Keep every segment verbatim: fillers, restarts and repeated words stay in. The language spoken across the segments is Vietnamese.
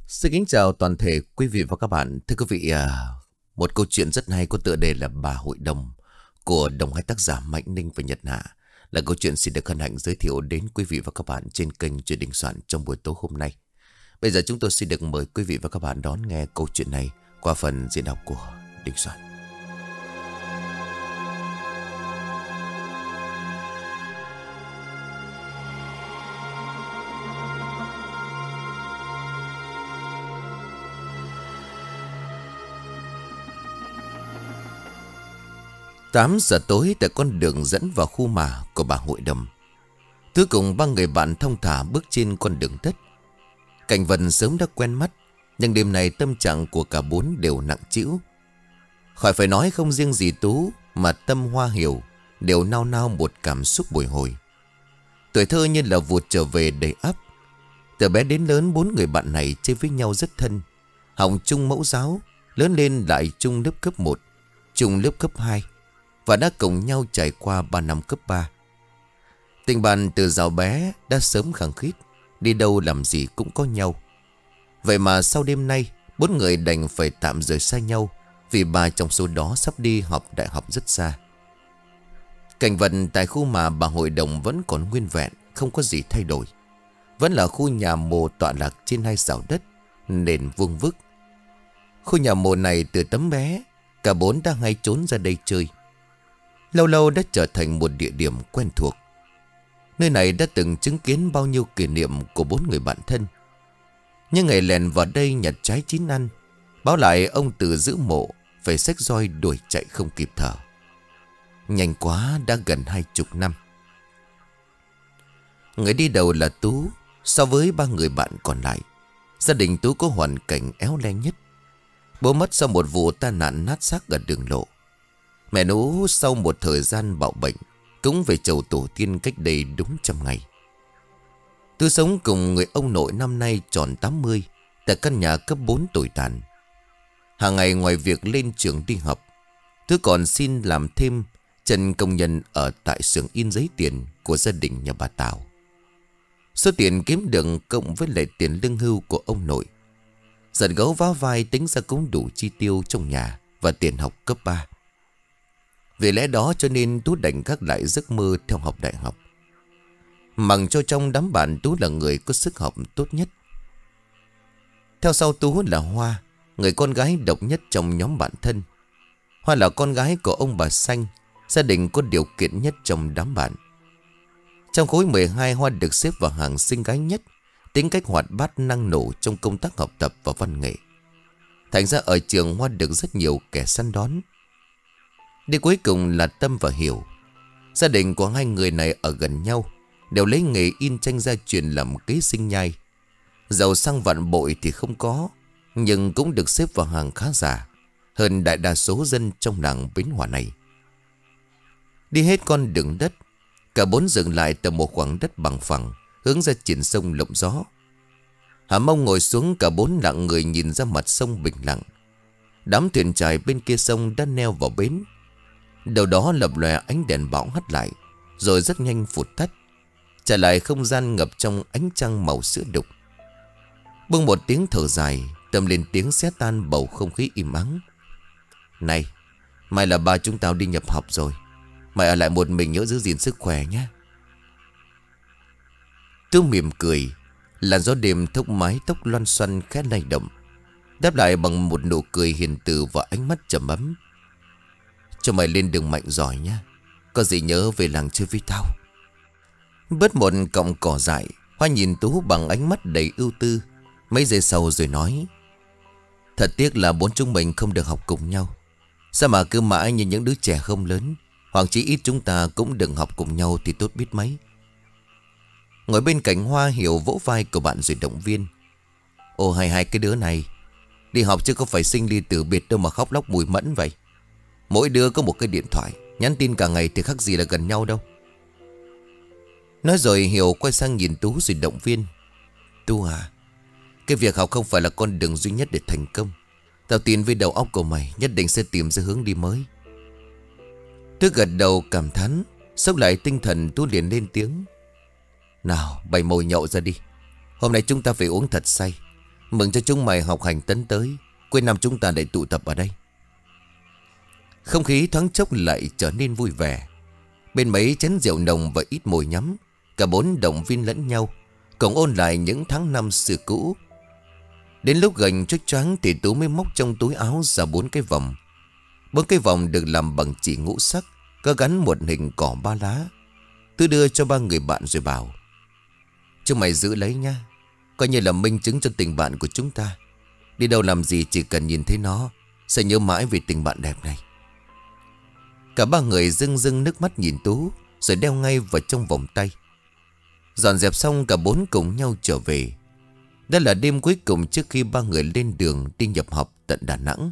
Xin kính chào toàn thể quý vị và các bạn. Thưa quý vị, à, một câu chuyện rất hay có tựa đề là Bà Hội Đồng của đồng hai tác giả Mạnh Ninh và Nhật Hạ là câu chuyện xin được hân hạnh giới thiệu đến quý vị và các bạn trên kênh Chuyện Đình Soạn trong buổi tối hôm nay. Bây giờ chúng tôi xin được mời quý vị và các bạn đón nghe câu chuyện này qua phần diễn đọc của Đình Soạn. Tám giờ tối tại con đường dẫn vào khu mả của bà Hội Đồng, Tứ cùng ba người bạn thong thả bước trên con đường đất. Cảnh vật sớm đã quen mắt, nhưng đêm nay tâm trạng của cả bốn đều nặng trĩu. Khỏi phải nói không riêng gì Tú mà Tâm, Hoa, Hiểu đều nao nao một cảm xúc bồi hồi. Tuổi thơ như là vụt trở về đầy ắp. Từ bé đến lớn bốn người bạn này chơi với nhau rất thân. Học chung mẫu giáo, lớn lên lại chung lớp cấp một, chung lớp cấp hai, và đã cùng nhau trải qua ba năm cấp ba. Tình bạn từ giàu bé đã sớm khăng khít, đi đâu làm gì cũng có nhau. Vậy mà sau đêm nay, bốn người đành phải tạm rời xa nhau vì ba trong số đó sắp đi học đại học rất xa. Cảnh vật tại khu mà bà Hội Đồng vẫn còn nguyên vẹn, không có gì thay đổi. Vẫn là khu nhà mồ tọa lạc trên hai xào đất, nền vuông vức. Khu nhà mồ này từ tấm bé, cả bốn đã hay trốn ra đây chơi. Lâu lâu đã trở thành một địa điểm quen thuộc. Nơi này đã từng chứng kiến bao nhiêu kỷ niệm của bốn người bạn thân. Nhưng ngày lèn vào đây nhặt trái chín ăn, báo lại ông Từ giữ mộ phải xách roi đuổi chạy không kịp thở. Nhanh quá đã gần hai chục năm. Người đi đầu là Tú. So với ba người bạn còn lại, gia đình Tú có hoàn cảnh éo le nhất. Bố mất sau một vụ tai nạn nát xác ở đường lộ. Mẹ Nú sau một thời gian bạo bệnh cũng về chầu tổ tiên cách đây đúng trăm ngày. Tú sống cùng người ông nội năm nay tròn tám mươi tại căn nhà cấp bốn tồi tàn. Hàng ngày ngoài việc lên trường đi học, Tú còn xin làm thêm chân công nhân ở tại xưởng in giấy tiền của gia đình nhà bà Tào. Số tiền kiếm được cộng với lại tiền lương hưu của ông nội, giật gấu vá vai tính ra cũng đủ chi tiêu trong nhà và tiền học cấp ba. Vì lẽ đó cho nên Tú đành gác lại giấc mơ theo học đại học. Mặc cho trong đám bạn Tú là người có sức học tốt nhất. Theo sau Tú là Hoa, người con gái độc nhất trong nhóm bạn thân. Hoa là con gái của ông bà Xanh, gia đình có điều kiện nhất trong đám bạn. Trong khối mười hai, Hoa được xếp vào hàng xinh gái nhất, tính cách hoạt bát năng nổ trong công tác học tập và văn nghệ. Thành ra ở trường Hoa được rất nhiều kẻ săn đón. Đi cuối cùng là Tâm và Hiểu. Gia đình của hai người này ở gần nhau, đều lấy nghề in tranh gia truyền làm kế sinh nhai. Giàu sang vạn bội thì không có, nhưng cũng được xếp vào hàng khá giả hơn đại đa số dân trong làng Bến Hòa này. Đi hết con đường đất, cả bốn dừng lại tại một khoảng đất bằng phẳng hướng ra triển sông lộng gió. Hà Mông ngồi xuống, cả bốn lặng người nhìn ra mặt sông bình lặng. Đám thuyền chài bên kia sông đã neo vào bến. Đầu đó lập lòe ánh đèn bão hắt lại, rồi rất nhanh phụt tắt, trả lại không gian ngập trong ánh trăng màu sữa đục. Bưng một tiếng thở dài, Tâm lên tiếng xé tan bầu không khí im ắng. Này, mai là ba chúng tao đi nhập học rồi, mày ở lại một mình nhớ giữ gìn sức khỏe nhé. Tú mỉm cười, làn gió đêm thốc mái tóc loăn xoăn khẽ lay động, đáp lại bằng một nụ cười hiền từ và ánh mắt trầm ấm. Cho mày lên đường mạnh giỏi nhé, có gì nhớ về làng chơi với tao. Bớt một cọng cỏ dại, Hoa nhìn Tú bằng ánh mắt đầy ưu tư. Mấy giây sau rồi nói: Thật tiếc là bốn chúng mình không được học cùng nhau. Sao mà cứ mãi như những đứa trẻ không lớn, hoặc chỉ ít chúng ta cũng đừng học cùng nhau thì tốt biết mấy. Ngồi bên cạnh Hoa, Hiểu vỗ vai của bạn rồi động viên: Ồ hay hai cái đứa này, đi học chứ không phải sinh ly tử biệt đâu mà khóc lóc mùi mẫn vậy. Mỗi đứa có một cái điện thoại, nhắn tin cả ngày thì khác gì là gần nhau đâu. Nói rồi Hiểu quay sang nhìn Tú rồi động viên: Tú à, cái việc học không phải là con đường duy nhất để thành công. Tao tin với đầu óc của mày nhất định sẽ tìm ra hướng đi mới. Tú gật đầu cảm thán, xốc lại tinh thần Tú liền lên tiếng: Nào bày mồi nhậu ra đi, hôm nay chúng ta phải uống thật say. Mừng cho chúng mày học hành tấn tới. Cuối năm chúng ta lại tụ tập ở đây. Không khí thoáng chốc lại trở nên vui vẻ. Bên mấy chén rượu nồng và ít mồi nhắm, cả bốn động viên lẫn nhau, cùng ôn lại những tháng năm xưa cũ. Đến lúc gần choáng choáng thì Tú mới móc trong túi áo ra bốn cái vòng. Bốn cái vòng được làm bằng chỉ ngũ sắc, có gắn một hình cỏ ba lá. Tú đưa cho ba người bạn rồi bảo: chúng mày giữ lấy nha, coi như là minh chứng cho tình bạn của chúng ta. Đi đâu làm gì chỉ cần nhìn thấy nó sẽ nhớ mãi về tình bạn đẹp này. Cả ba người rưng rưng nước mắt nhìn Tú, rồi đeo ngay vào trong vòng tay. Dọn dẹp xong cả bốn cùng nhau trở về. Đó là đêm cuối cùng trước khi ba người lên đường đi nhập học tận Đà Nẵng.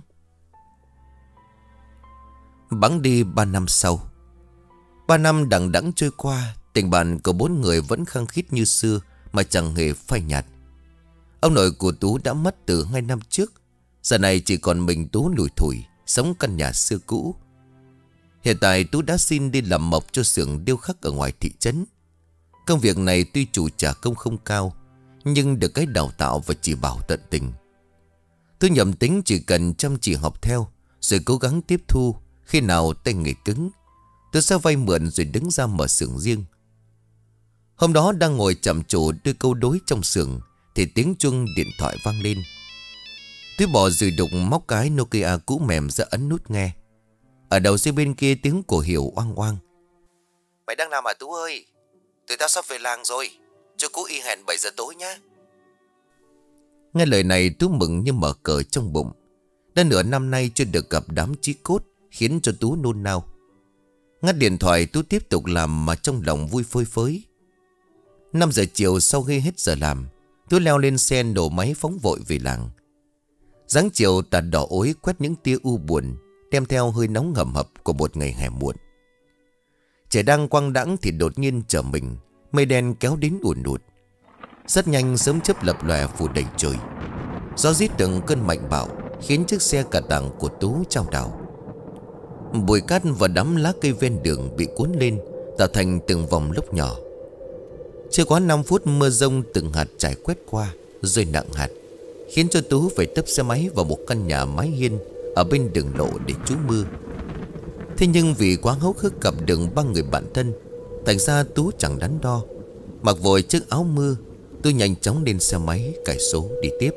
Bẵng đi ba năm sau. Ba năm đằng đẵng trôi qua, tình bạn của bốn người vẫn khăng khít như xưa mà chẳng hề phai nhạt. Ông nội của Tú đã mất từ hai năm trước. Giờ này chỉ còn mình Tú lủi thủi sống căn nhà xưa cũ. Hiện tại Tú đã xin đi làm mộc cho xưởng điêu khắc ở ngoài thị trấn. Công việc này tuy chủ trả công không cao, nhưng được cái đào tạo và chỉ bảo tận tình. Tú nhầm tính chỉ cần chăm chỉ học theo, rồi cố gắng tiếp thu. Khi nào tay nghề cứng, Tú sẽ vay mượn rồi đứng ra mở xưởng riêng. Hôm đó đang ngồi chậm chủ đưa câu đối trong xưởng thì tiếng chuông điện thoại vang lên. Tú bỏ rùi đục móc cái Nokia cũ mềm ra ấn nút nghe. Ở đầu dây bên kia tiếng của Hiểu oang oang: mày đang làm à Tú ơi? Tụi tao sắp về làng rồi, cho cú y hẹn bảy giờ tối nhá. Nghe lời này Tú mừng như mở cờ trong bụng. Đã nửa năm nay chưa được gặp đám chí cốt, khiến cho Tú nôn nao. Ngắt điện thoại, Tú tiếp tục làm mà trong lòng vui phơi phới. Năm giờ chiều sau khi hết giờ làm, Tú leo lên xe nổ máy phóng vội về làng. Dáng chiều tà đỏ ối quét những tia u buồn, đem theo hơi nóng ngầm hập của một ngày hè muộn. Trời đang quang đãng thì đột nhiên trở mình, mây đen kéo đến ùn ùn. Rất nhanh sớm chớp lập lòe phủ đầy trời. Gió rít từng cơn mạnh bạo, khiến chiếc xe cả tàng của Tú chao đảo. Bụi cát và đám lá cây ven đường bị cuốn lên, tạo thành từng vòng lốc nhỏ. Chưa quá năm phút, mưa rông từng hạt trải quét qua, rơi nặng hạt, khiến cho Tú phải tấp xe máy vào một căn nhà mái hiên ở bên đường lộ để trú mưa. Thế nhưng vì quá háo hức gặp được ba người bạn thân, thành ra Tú chẳng đắn đo, mặc vội chiếc áo mưa. Tú nhanh chóng lên xe máy cài số đi tiếp.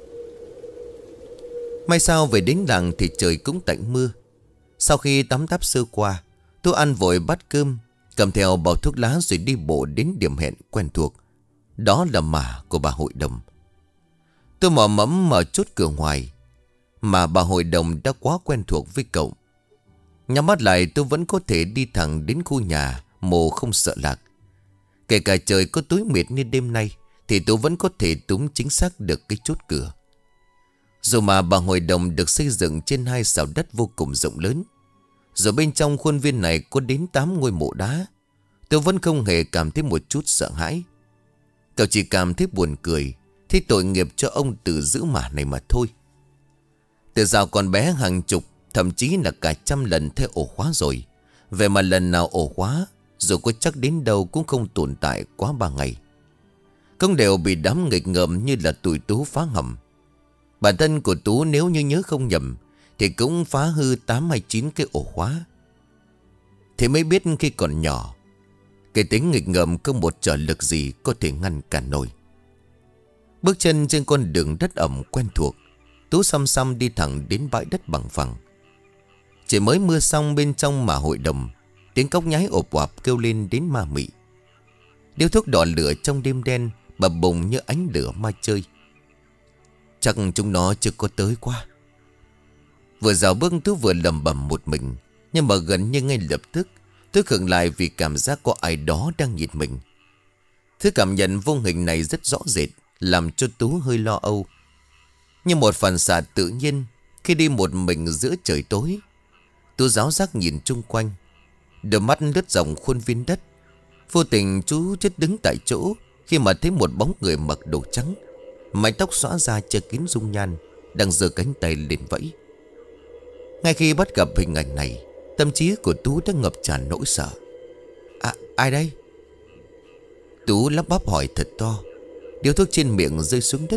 May sao về đến làng thì trời cũng tạnh mưa. Sau khi tắm táp sơ qua, Tú ăn vội bát cơm, cầm theo bao thuốc lá rồi đi bộ đến điểm hẹn quen thuộc. Đó là mả của bà hội đồng. Tôi mò mẫm mở chốt cửa ngoài, mà bà hội đồng đã quá quen thuộc với cậu. Nhắm mắt lại tôi vẫn có thể đi thẳng đến khu nhà mồ không sợ lạc. Kể cả trời có tối mịt như đêm nay thì tôi vẫn có thể túm chính xác được cái chốt cửa. Dù mà bà hội đồng được xây dựng trên hai sào đất vô cùng rộng lớn, rồi bên trong khuôn viên này có đến tám ngôi mộ đá, tôi vẫn không hề cảm thấy một chút sợ hãi. Cậu chỉ cảm thấy buồn cười, thấy tội nghiệp cho ông tự giữ mả này mà thôi. Từ dạo còn bé hàng chục, thậm chí là cả trăm lần thay ổ khóa rồi. Vậy mà lần nào ổ khóa, dù có chắc đến đâu cũng không tồn tại quá ba ngày. Không đều bị đám nghịch ngợm như là tụi Tú phá hầm. Bản thân của Tú nếu như nhớ không nhầm thì cũng phá hư tám hay chín cái ổ khóa. Thế mới biết khi còn nhỏ, cái tính nghịch ngợm không một trở lực gì có thể ngăn cản nổi. Bước chân trên con đường đất ẩm quen thuộc, Tú xăm xăm đi thẳng đến bãi đất bằng phẳng. Chỉ mới mưa xong bên trong mà hội đồng, tiếng cóc nhái ộp oạp kêu lên đến ma mị. Điếu thuốc đỏ lửa trong đêm đen bập bùng như ánh lửa ma chơi. Chắc chúng nó chưa có tới qua. Vừa dạo bước Tú vừa lầm bầm một mình, nhưng mà gần như ngay lập tức Tú khựng lại vì cảm giác có ai đó đang nhìn mình. Thứ cảm nhận vô hình này rất rõ rệt, làm cho Tú hơi lo âu. Như một phản xạ tự nhiên, khi đi một mình giữa trời tối, Tú ráo giác nhìn chung quanh, đôi mắt lướt dòng khuôn viên đất. Vô tình chú chết đứng tại chỗ khi mà thấy một bóng người mặc đồ trắng, mái tóc xõa ra che kín dung nhan, đang giơ cánh tay lên vẫy. Ngay khi bắt gặp hình ảnh này, tâm trí của Tú đã ngập tràn nỗi sợ. À, ai đây? Tú lắp bắp hỏi thật to. Điếu thuốc trên miệng rơi xuống đất,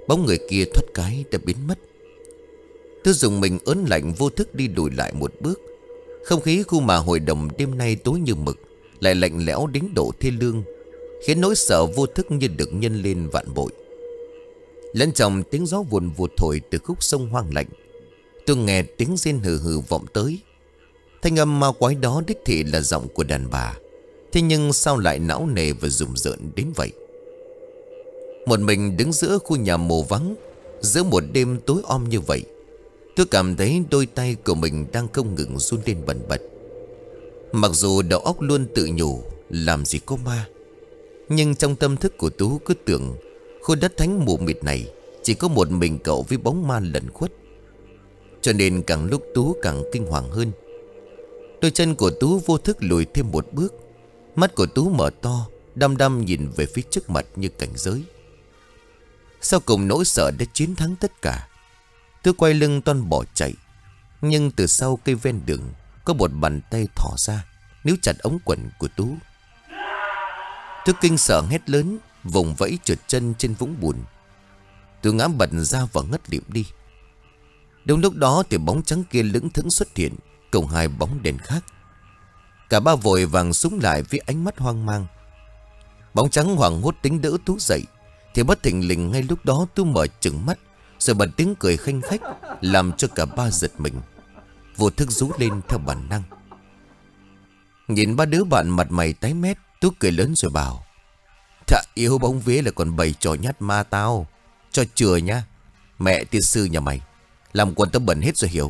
Bóng người kia thoát cái đã biến mất. Tôi dùng mình ớn lạnh, vô thức đi lùi lại một bước. Không khí khu mà hội đồng đêm nay tối như mực, lại lạnh lẽo đến độ thê lương, khiến nỗi sợ vô thức như được nhân lên vạn bội. Lẫn trong tiếng gió vùn vụt thổi từ khúc sông hoang lạnh, tôi nghe tiếng rên hừ hừ vọng tới. Thanh âm ma quái đó đích thị là giọng của đàn bà, thế nhưng sao lại não nề và rùng rợn đến vậy? Một mình đứng giữa khu nhà mồ vắng, giữa một đêm tối om như vậy, tôi cảm thấy đôi tay của mình đang không ngừng run lên bần bật. Mặc dù đầu óc luôn tự nhủ làm gì có ma, nhưng trong tâm thức của Tú cứ tưởng khu đất thánh mù mịt này chỉ có một mình cậu với bóng ma lẩn khuất. Cho nên càng lúc Tú càng kinh hoàng hơn. Đôi chân của Tú vô thức lùi thêm một bước. Mắt của Tú mở to, đăm đăm nhìn về phía trước mặt như cảnh giới. Sau cùng nỗi sợ đã chiến thắng tất cả. Tú quay lưng toan bỏ chạy, nhưng từ sau cây ven đường có một bàn tay thò ra, níu chặt ống quần của Tú. Tú kinh sợ hét lớn, vùng vẫy trượt chân trên vũng bùn. Tú ngã bật ra và ngất lịm đi. Đúng lúc đó thì bóng trắng kia lững thững xuất hiện cùng hai bóng đèn khác. Cả ba vội vàng súng lại với ánh mắt hoang mang. Bóng trắng hoảng hốt tính đỡ Tú dậy, thì bất thình lình ngay lúc đó Tú mở trừng mắt, rồi bật tiếng cười khanh khách, làm cho cả ba giật mình, vô thức rú lên theo bản năng. Nhìn ba đứa bạn mặt mày tái mét, Tú cười lớn rồi bảo: "Thà yêu bóng vía là còn bày trò nhát ma tao, cho chừa nhá. Mẹ tiên sư nhà mày, làm quần tao bẩn hết rồi hiểu."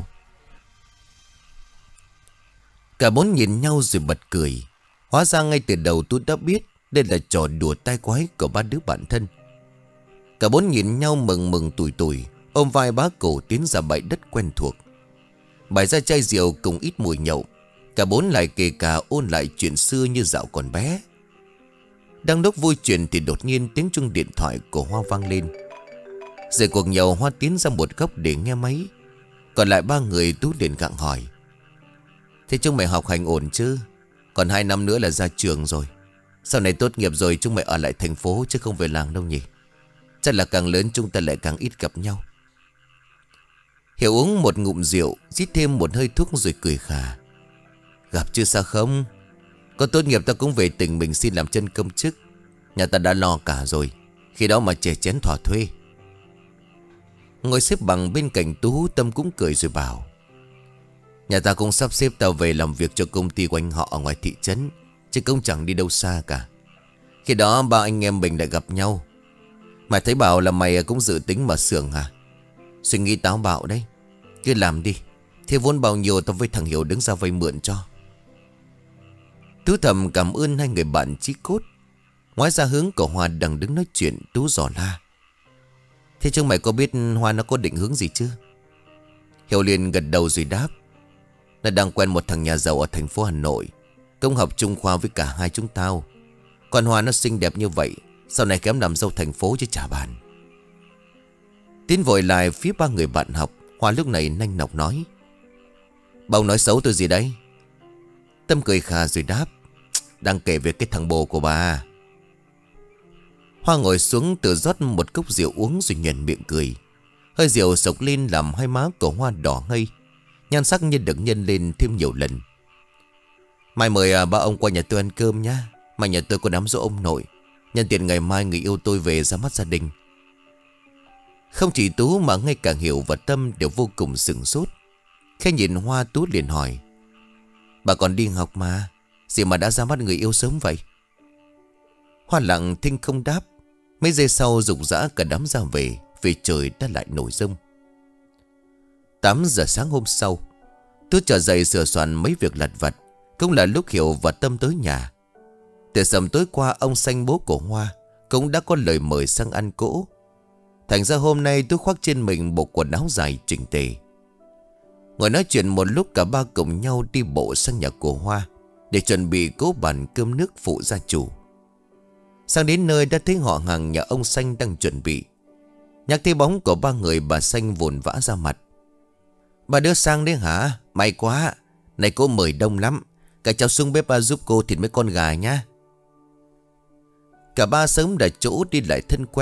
Cả bốn nhìn nhau rồi bật cười. Hóa ra ngay từ đầu Tú đã biết đây là trò đùa tai quái của ba đứa bạn thân. Cả bốn nhìn nhau mừng mừng tủi tủi, ôm vai bá cổ tiến ra bãi đất quen thuộc. Bày ra chai rượu cùng ít mùi nhậu, cả bốn lại kề cả ôn lại chuyện xưa như dạo còn bé. Đang lúc vui chuyện thì đột nhiên tiếng chuông điện thoại của Hoa vang lên. Rồi cuộc nhậu, Hoa tiến ra một góc để nghe máy. Còn lại ba người Tú liền gặng hỏi: "Thế chúng mày học hành ổn chứ? Còn hai năm nữa là ra trường rồi. Sau này tốt nghiệp rồi chúng mày ở lại thành phố chứ không về làng đâu nhỉ? Chắc là càng lớn chúng ta lại càng ít gặp nhau." Hiểu uống một ngụm rượu, rít thêm một hơi thuốc rồi cười khà: "Gặp chứ sao không? Có tốt nghiệp ta cũng về tỉnh mình xin làm chân công chức. Nhà ta đã lo cả rồi, khi đó mà chè chén thỏa thuê." Ngồi xếp bằng bên cạnh Tú, Tâm cũng cười rồi bảo: "Nhà ta cũng sắp xếp tao về làm việc cho công ty của anh họ ở ngoài thị trấn, chứ cũng chẳng đi đâu xa cả. Khi đó ba anh em mình lại gặp nhau. Mày thấy bảo là mày cũng dự tính mở xưởng hả? Suy nghĩ táo bạo đấy. Cứ làm đi, thế vốn bao nhiêu tao với thằng Hiểu đứng ra vay mượn cho." Tú thầm cảm ơn hai người bạn chí cốt. Ngoài ra hướng của Hoa đang đứng nói chuyện, Tú dò la: "Thế chúng mày có biết Hoa nó có định hướng gì chưa?" Hiểu liền gật đầu rồi đáp: "Nó đang quen một thằng nhà giàu ở thành phố Hà Nội, cũng học chung khoa với cả hai chúng tao. Còn Hoa nó xinh đẹp như vậy, sau này kém làm dâu thành phố chứ chả bàn." Tiến vội lại phía ba người bạn học. Hoa lúc này nanh nọc nói: "Bà nói xấu tôi gì đấy?" Tâm cười khà rồi đáp: "Đang kể về cái thằng bồ của bà." Hoa ngồi xuống tự rót một cốc rượu uống rồi nhoẻn miệng cười. Hơi rượu sộc lên làm hai má của Hoa đỏ ngây, nhan sắc như được nhân lên thêm nhiều lần. "Mai mời à, ba ông qua nhà tôi ăn cơm nhá. Mà nhà tôi có đám giỗ ông nội, nhân tiện ngày mai người yêu tôi về ra mắt gia đình." Không chỉ Tú mà ngay cả Hiểu và Tâm đều vô cùng sửng sốt. Khi nhìn Hoa, Tú liền hỏi: "Bà còn đi học mà, gì mà đã ra mắt người yêu sớm vậy?" Hoa lặng thinh không đáp. Mấy giây sau rục rã cả đám ra về, vì trời đã lại nổi giông. Tám giờ sáng hôm sau, Tú trở dậy sửa soạn mấy việc lặt vặt. Cũng là lúc Hiểu và Tâm tới nhà. Từ sầm tối qua, ông Xanh bố của Hoa cũng đã có lời mời sang ăn cỗ. Thành ra hôm nay Tú khoác trên mình bộ quần áo dài chỉnh tề. Ngồi nói chuyện một lúc, cả ba cùng nhau đi bộ sang nhà của Hoa để chuẩn bị cỗ bàn cơm nước phụ gia chủ. Sang đến nơi đã thấy họ hàng nhà ông Xanh đang chuẩn bị. Nhắc thấy bóng của ba người, bà Xanh vồn vã ra mặt: "Bà đưa sang đấy hả? May quá. Này cô mời đông lắm. Cả cháu xuống bếp giúp cô thịt mấy con gà nhá." Cả ba sớm đã chỗ đi lại thân quen,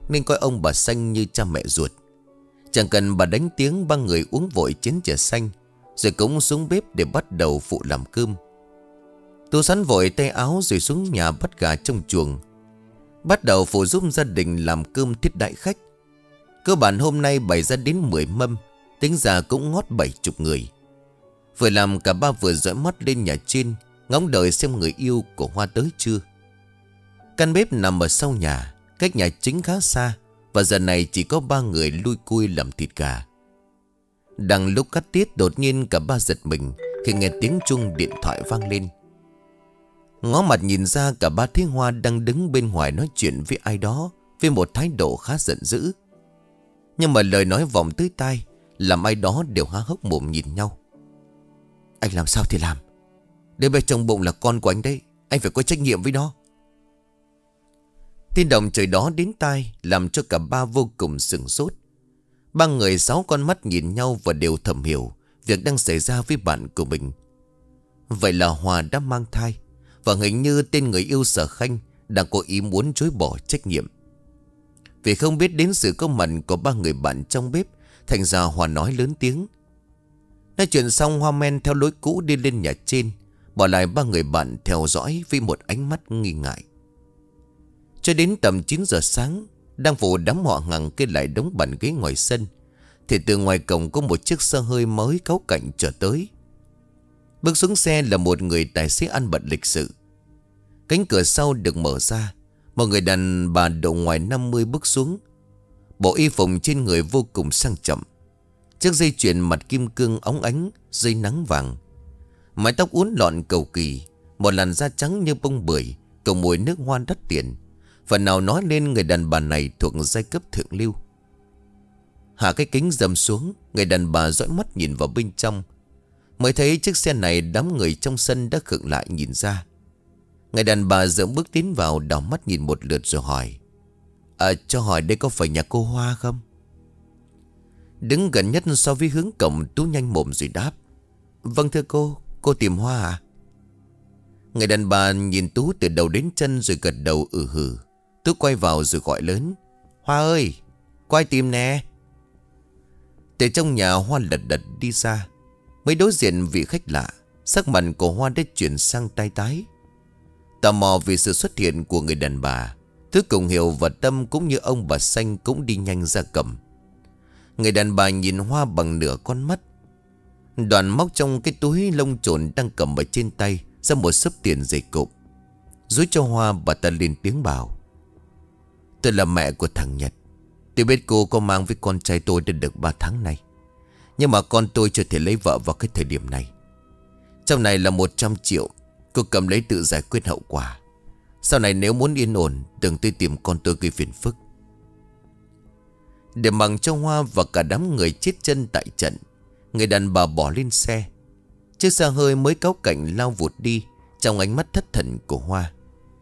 nên coi ông bà Xanh như cha mẹ ruột. Chẳng cần bà đánh tiếng, ba người uống vội chén trà xanh, rồi cũng xuống bếp để bắt đầu phụ làm cơm. Tú sắn vội tay áo rồi xuống nhà bắt gà trong chuồng, bắt đầu phụ giúp gia đình làm cơm thiết đãi khách. Cơ bản hôm nay bày ra đến mười mâm, tính ra cũng ngót bảy chục người. Vừa làm cả ba vừa dõi mắt lên nhà trên, ngóng đợi xem người yêu của Hoa tới chưa. Căn bếp nằm ở sau nhà, cách nhà chính khá xa, và giờ này chỉ có ba người lui cui làm thịt gà. Đang lúc cắt tiết, đột nhiên cả ba giật mình khi nghe tiếng chuông điện thoại vang lên. Ngó mặt nhìn ra, cả ba thấy Hoa đang đứng bên ngoài nói chuyện với ai đó với một thái độ khá giận dữ. Nhưng mà lời nói vọng tới tai, làm ai đó đều há hốc mồm nhìn nhau. Anh làm sao thì làm, đứa bé trong bụng là con của anh đấy, anh phải có trách nhiệm với nó. Tin động trời đó đến tai làm cho cả ba vô cùng sửng sốt. Ba người sáu con mắt nhìn nhau và đều thầm hiểu việc đang xảy ra với bạn của mình. Vậy là Hòa đã mang thai, và hình như tên người yêu Sở Khanh đang có ý muốn chối bỏ trách nhiệm. Vì không biết đến sự có mặt của ba người bạn trong bếp, thành ra Hòa nói lớn tiếng. Nói chuyện xong, Hoa men theo lối cũ đi lên nhà trên, bỏ lại ba người bạn theo dõi với một ánh mắt nghi ngại. Cho đến tầm chín giờ sáng, đang phụ đám họ Hằng kê lại đống bàn ghế ngoài sân, thì từ ngoài cổng có một chiếc xe hơi mới cáu cạnh trở tới. Bước xuống xe là một người tài xế ăn bận lịch sự. Cánh cửa sau được mở ra, một người đàn bà độ ngoài năm mươi bước xuống. Bộ y phục trên người vô cùng sang trọng, chiếc dây chuyền mặt kim cương óng ánh dây nắng vàng, mái tóc uốn lọn cầu kỳ, một làn da trắng như bông bưởi, cùng mùi nước hoa đắt tiền. Phần nào nói lên người đàn bà này thuộc giai cấp thượng lưu. Hạ cái kính dầm xuống, người đàn bà dõi mắt nhìn vào bên trong, mới thấy chiếc xe này đám người trong sân đã khựng lại nhìn ra. Người đàn bà dẫm bước tiến vào, đảo mắt nhìn một lượt rồi hỏi: À, cho hỏi đây có phải nhà cô Hoa không? Đứng gần nhất so với hướng cổng, Tú nhanh mồm rồi đáp: Vâng thưa cô, cô tìm Hoa à? Người đàn bà nhìn Tú từ đầu đến chân rồi gật đầu ừ hừ. Tú quay vào rồi gọi lớn: Hoa ơi, có ai tìm nè? Từ trong nhà Hoa lật đật đi ra, mới đối diện vị khách lạ. Sắc mặt của Hoa đã chuyển sang tái tái, tò mò vì sự xuất hiện của người đàn bà. Thứ cùng Hiểu và Tâm cũng như ông bà Xanh cũng đi nhanh ra cầm. Người đàn bà nhìn Hoa bằng nửa con mắt, đoàn móc trong cái túi lông trồn đang cầm ở trên tay ra một xấp tiền dày cộm, dúi cho Hoa. Bà ta lên tiếng bảo: Tôi là mẹ của thằng Nhật. Tôi biết cô có mang với con trai tôi đã được ba tháng nay, nhưng mà con tôi chưa thể lấy vợ vào cái thời điểm này. Trong này là một trăm triệu, cô cầm lấy tự giải quyết hậu quả. Sau này nếu muốn yên ổn, đừng tôi tìm con tôi gây phiền phức. Để mặc cho Hoa và cả đám người chết chân tại trận, người đàn bà bỏ lên xe. Chiếc xe hơi mới cáu cảnh lao vụt đi trong ánh mắt thất thần của Hoa.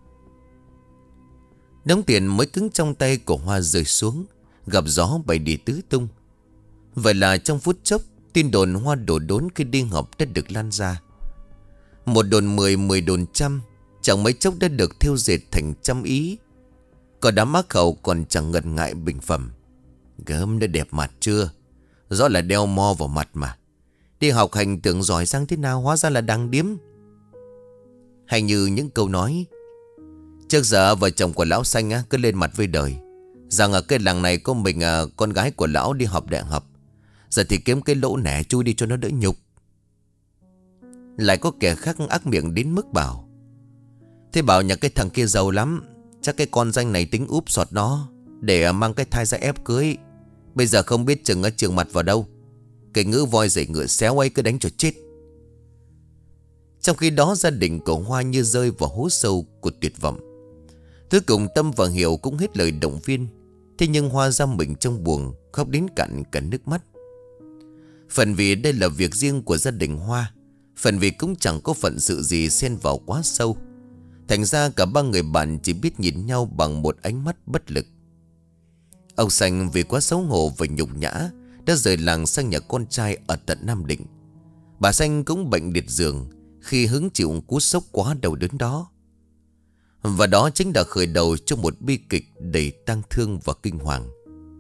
Đống tiền mới cứng trong tay của Hoa rơi xuống, gặp gió bay đi tứ tung. Vậy là trong phút chốc, tin đồn Hoa đổ đốn khi đi học đã được lan ra. Một đồn mười, mười đồn trăm, chẳng mấy chốc đã được thêu dệt thành trăm ý. Còn đám mác khẩu còn chẳng ngần ngại bình phẩm: Gớm đã đẹp mặt chưa? Rõ là đeo mo vào mặt mà. Đi học hành tưởng giỏi sang thế nào, hóa ra là đang điếm. Hay như những câu nói: Trước giờ vợ chồng của lão Xanh á, cứ lên mặt với đời rằng ở cái làng này có mình à, con gái của lão đi học đại học. Giờ thì kiếm cái lỗ nẻ chui đi cho nó đỡ nhục. Lại có kẻ khác ác miệng đến mức bảo: Thế bảo nhà cái thằng kia giàu lắm, chắc cái con danh này tính úp sọt nó để mang cái thai ra ép cưới. Bây giờ không biết chừng ở trường mặt vào đâu. Cái ngữ voi dậy ngựa xéo ấy cứ đánh cho chết. Trong khi đó gia đình của Hoa như rơi vào hố sâu của tuyệt vọng. Thứ cùng Tâm và Hiểu cũng hết lời động viên. Thế nhưng Hoa giam mình trong buồng, khóc đến cạn cả nước mắt. Phần vì đây là việc riêng của gia đình Hoa, phần vì cũng chẳng có phận sự gì xen vào quá sâu. Thành ra cả ba người bạn chỉ biết nhìn nhau bằng một ánh mắt bất lực. Ông Xanh vì quá xấu hổ và nhục nhã đã rời làng sang nhà con trai ở tận Nam Định. Bà Xanh cũng bệnh liệt giường khi hứng chịu cú sốc quá đau đớn đó. Và đó chính là khởi đầu cho một bi kịch đầy tang thương và kinh hoàng.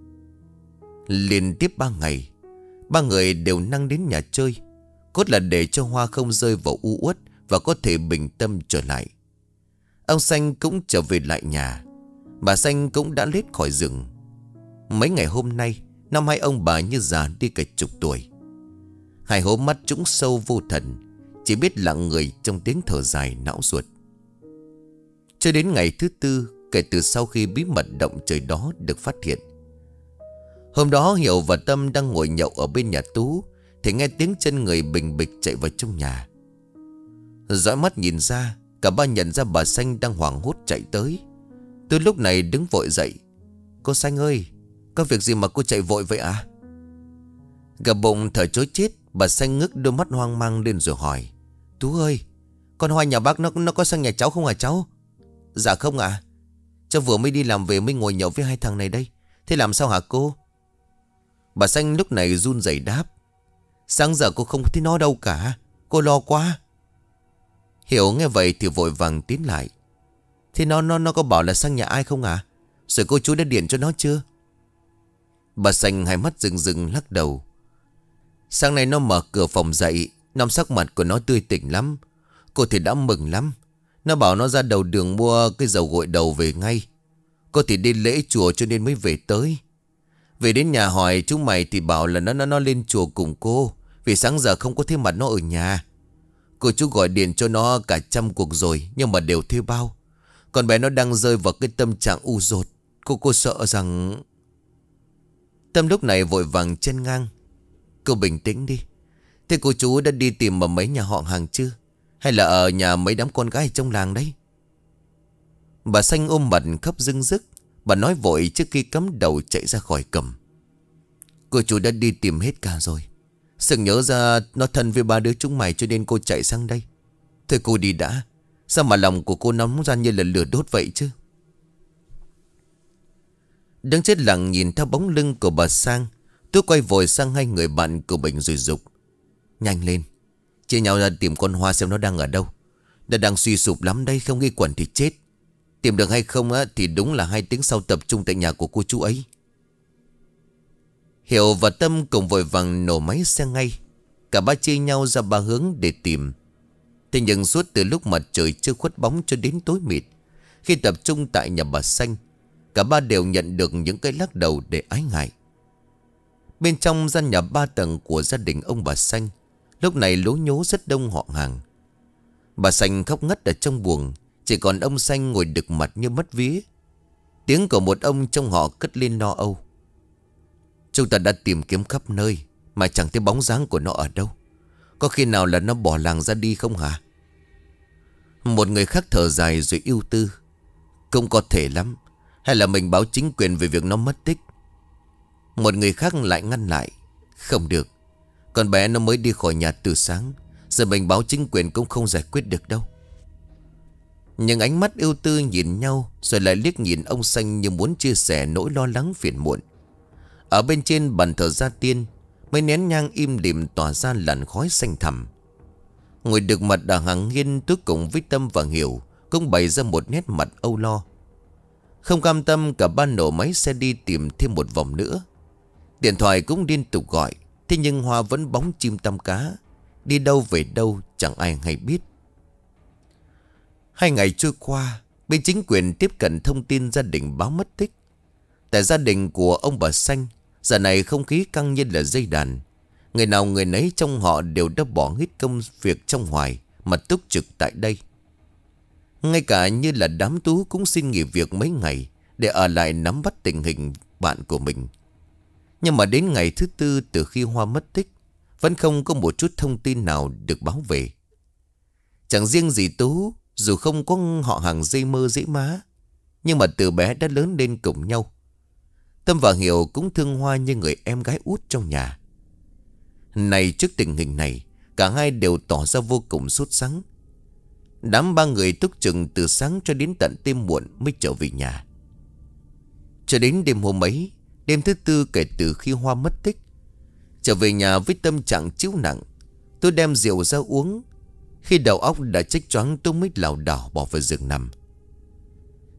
Liên tiếp ba ngày, ba người đều năng đến nhà chơi, cốt là để cho Hoa không rơi vào u uất và có thể bình tâm trở lại. Ông Xanh cũng trở về lại nhà. Bà Xanh cũng đã lết khỏi rừng. Mấy ngày hôm nay, năm hai ông bà như già đi cả chục tuổi. Hai hố mắt trũng sâu vô thần, chỉ biết lặng người trong tiếng thở dài não ruột. Cho đến ngày thứ tư kể từ sau khi bí mật động trời đó được phát hiện. Hôm đó Hiểu và Tâm đang ngồi nhậu ở bên nhà Tú thì nghe tiếng chân người bình bịch chạy vào trong nhà. Dõi mắt nhìn ra, cả ba nhận ra bà Xanh đang hoảng hốt chạy tới. Tôi lúc này đứng vội dậy. Cô Xanh ơi, có việc gì mà cô chạy vội vậy à? Gà bụng thở chối chết, bà Xanh ngước đôi mắt hoang mang lên rồi hỏi. Tú ơi, con Hoa nhà bác nó nó có sang nhà cháu không hả cháu? Dạ không ạ. À? Cháu vừa mới đi làm về mới ngồi nhậu với hai thằng này đây. Thế làm sao hả cô? Bà Xanh lúc này run rẩy đáp. Sáng giờ cô không thấy nó đâu cả. Cô lo quá. Hiểu nghe vậy thì vội vàng tiến lại. Thế nó nó nó có bảo là sang nhà ai không à? Rồi cô chú đã điện cho nó chưa? Bà Xanh hai mắt rừng rừng lắc đầu. Sáng nay nó mở cửa phòng dậy, năm sắc mặt của nó tươi tỉnh lắm. Cô thì đã mừng lắm. Nó bảo nó ra đầu đường mua cái dầu gội đầu về ngay. Cô thì đi lễ chùa cho nên mới về tới. Về đến nhà hỏi chú mày thì bảo là nó nó nó lên chùa cùng cô, vì sáng giờ không có thấy mặt nó ở nhà. Cô chú gọi điện cho nó cả trăm cuộc rồi, nhưng mà đều thuê bao. Con bé nó đang rơi vào cái tâm trạng u dột. Cô cô sợ rằng... Tâm lúc này vội vàng chen ngang. Cô bình tĩnh đi. Thế cô chú đã đi tìm ở mấy nhà họ hàng chưa? Hay là ở nhà mấy đám con gái trong làng đấy? Bà Xanh ôm mặt khóc rưng rức. Bà nói vội trước khi cắm đầu chạy ra khỏi cầm. Cô chú đã đi tìm hết cả rồi. Sừng nhớ ra nó thân với ba đứa chúng mày cho nên cô chạy sang đây. Thôi cô đi đã. Sao mà lòng của cô nóng ra như là lửa đốt vậy chứ? Đứng chết lặng nhìn theo bóng lưng của bà Sang, tôi quay vội sang hai người bạn của mình rồi dục. Nhanh lên, chia nhau ra tìm con Hoa xem nó đang ở đâu. Nó đang suy sụp lắm đây, không ghi quần thì chết. Tìm được hay không á thì đúng là hai tiếng sau tập trung tại nhà của cô chú ấy. Hiểu và Tâm cùng vội vàng nổ máy xe ngay. Cả ba chia nhau ra ba hướng để tìm. Thế nhưng suốt từ lúc mặt trời chưa khuất bóng cho đến tối mịt, khi tập trung tại nhà bà Xanh, cả ba đều nhận được những cái lắc đầu để ái ngại. Bên trong gian nhà ba tầng của gia đình ông bà Xanh, lúc này lố nhố rất đông họ hàng. Bà Xanh khóc ngất ở trong buồng, chỉ còn ông Xanh ngồi đực mặt như mất vía. Tiếng của một ông trong họ cất lên lo âu. Chúng ta đã tìm kiếm khắp nơi mà chẳng thấy bóng dáng của nó ở đâu. Có khi nào là nó bỏ làng ra đi không hả? Một người khác thở dài rồi ưu tư. Cũng có thể lắm. Hay là mình báo chính quyền về việc nó mất tích? Một người khác lại ngăn lại. Không được. Con bé nó mới đi khỏi nhà từ sáng. Giờ mình báo chính quyền cũng không giải quyết được đâu. Nhưng ánh mắt ưu tư nhìn nhau, rồi lại liếc nhìn ông Xanh như muốn chia sẻ nỗi lo lắng phiền muộn. Ở bên trên bàn thờ gia tiên, mấy nén nhang im lìm tỏa ra làn khói xanh thẳm. Ngồi được mặt ở hàng hiên, tôi cùng với Tâm và Hiểu cũng bày ra một nét mặt âu lo. Không cam tâm, cả ba nổ máy xe đi tìm thêm một vòng nữa. Điện thoại cũng liên tục gọi, thế nhưng Hoa vẫn bóng chim tăm cá. Đi đâu về đâu chẳng ai hay biết. Hai ngày trôi qua, bên chính quyền tiếp cận thông tin gia đình báo mất tích. Tại gia đình của ông bà Xanh, giờ này không khí căng như là dây đàn. Người nào người nấy trong họ đều đã bỏ hết công việc trong ngoài mà túc trực tại đây. Ngay cả như là đám Tú cũng xin nghỉ việc mấy ngày để ở lại nắm bắt tình hình bạn của mình. Nhưng mà đến ngày thứ tư từ khi Hoa mất tích, vẫn không có một chút thông tin nào được báo về. Chẳng riêng gì Tú, dù không có họ hàng dây mơ dễ má, nhưng mà từ bé đã lớn lên cùng nhau. Tâm và Hiểu cũng thương Hoa như người em gái út trong nhà. Này, trước tình hình này, cả hai đều tỏ ra vô cùng sốt sắng. Đám ba người túc chừng từ sáng cho đến tận đêm muộn mới trở về nhà. Cho đến đêm hôm ấy, đêm thứ tư kể từ khi Hoa mất tích, trở về nhà với tâm trạng chiếu nặng, tôi đem rượu ra uống. Khi đầu óc đã chếch choáng, tôi mới lảo đảo bỏ vào giường nằm.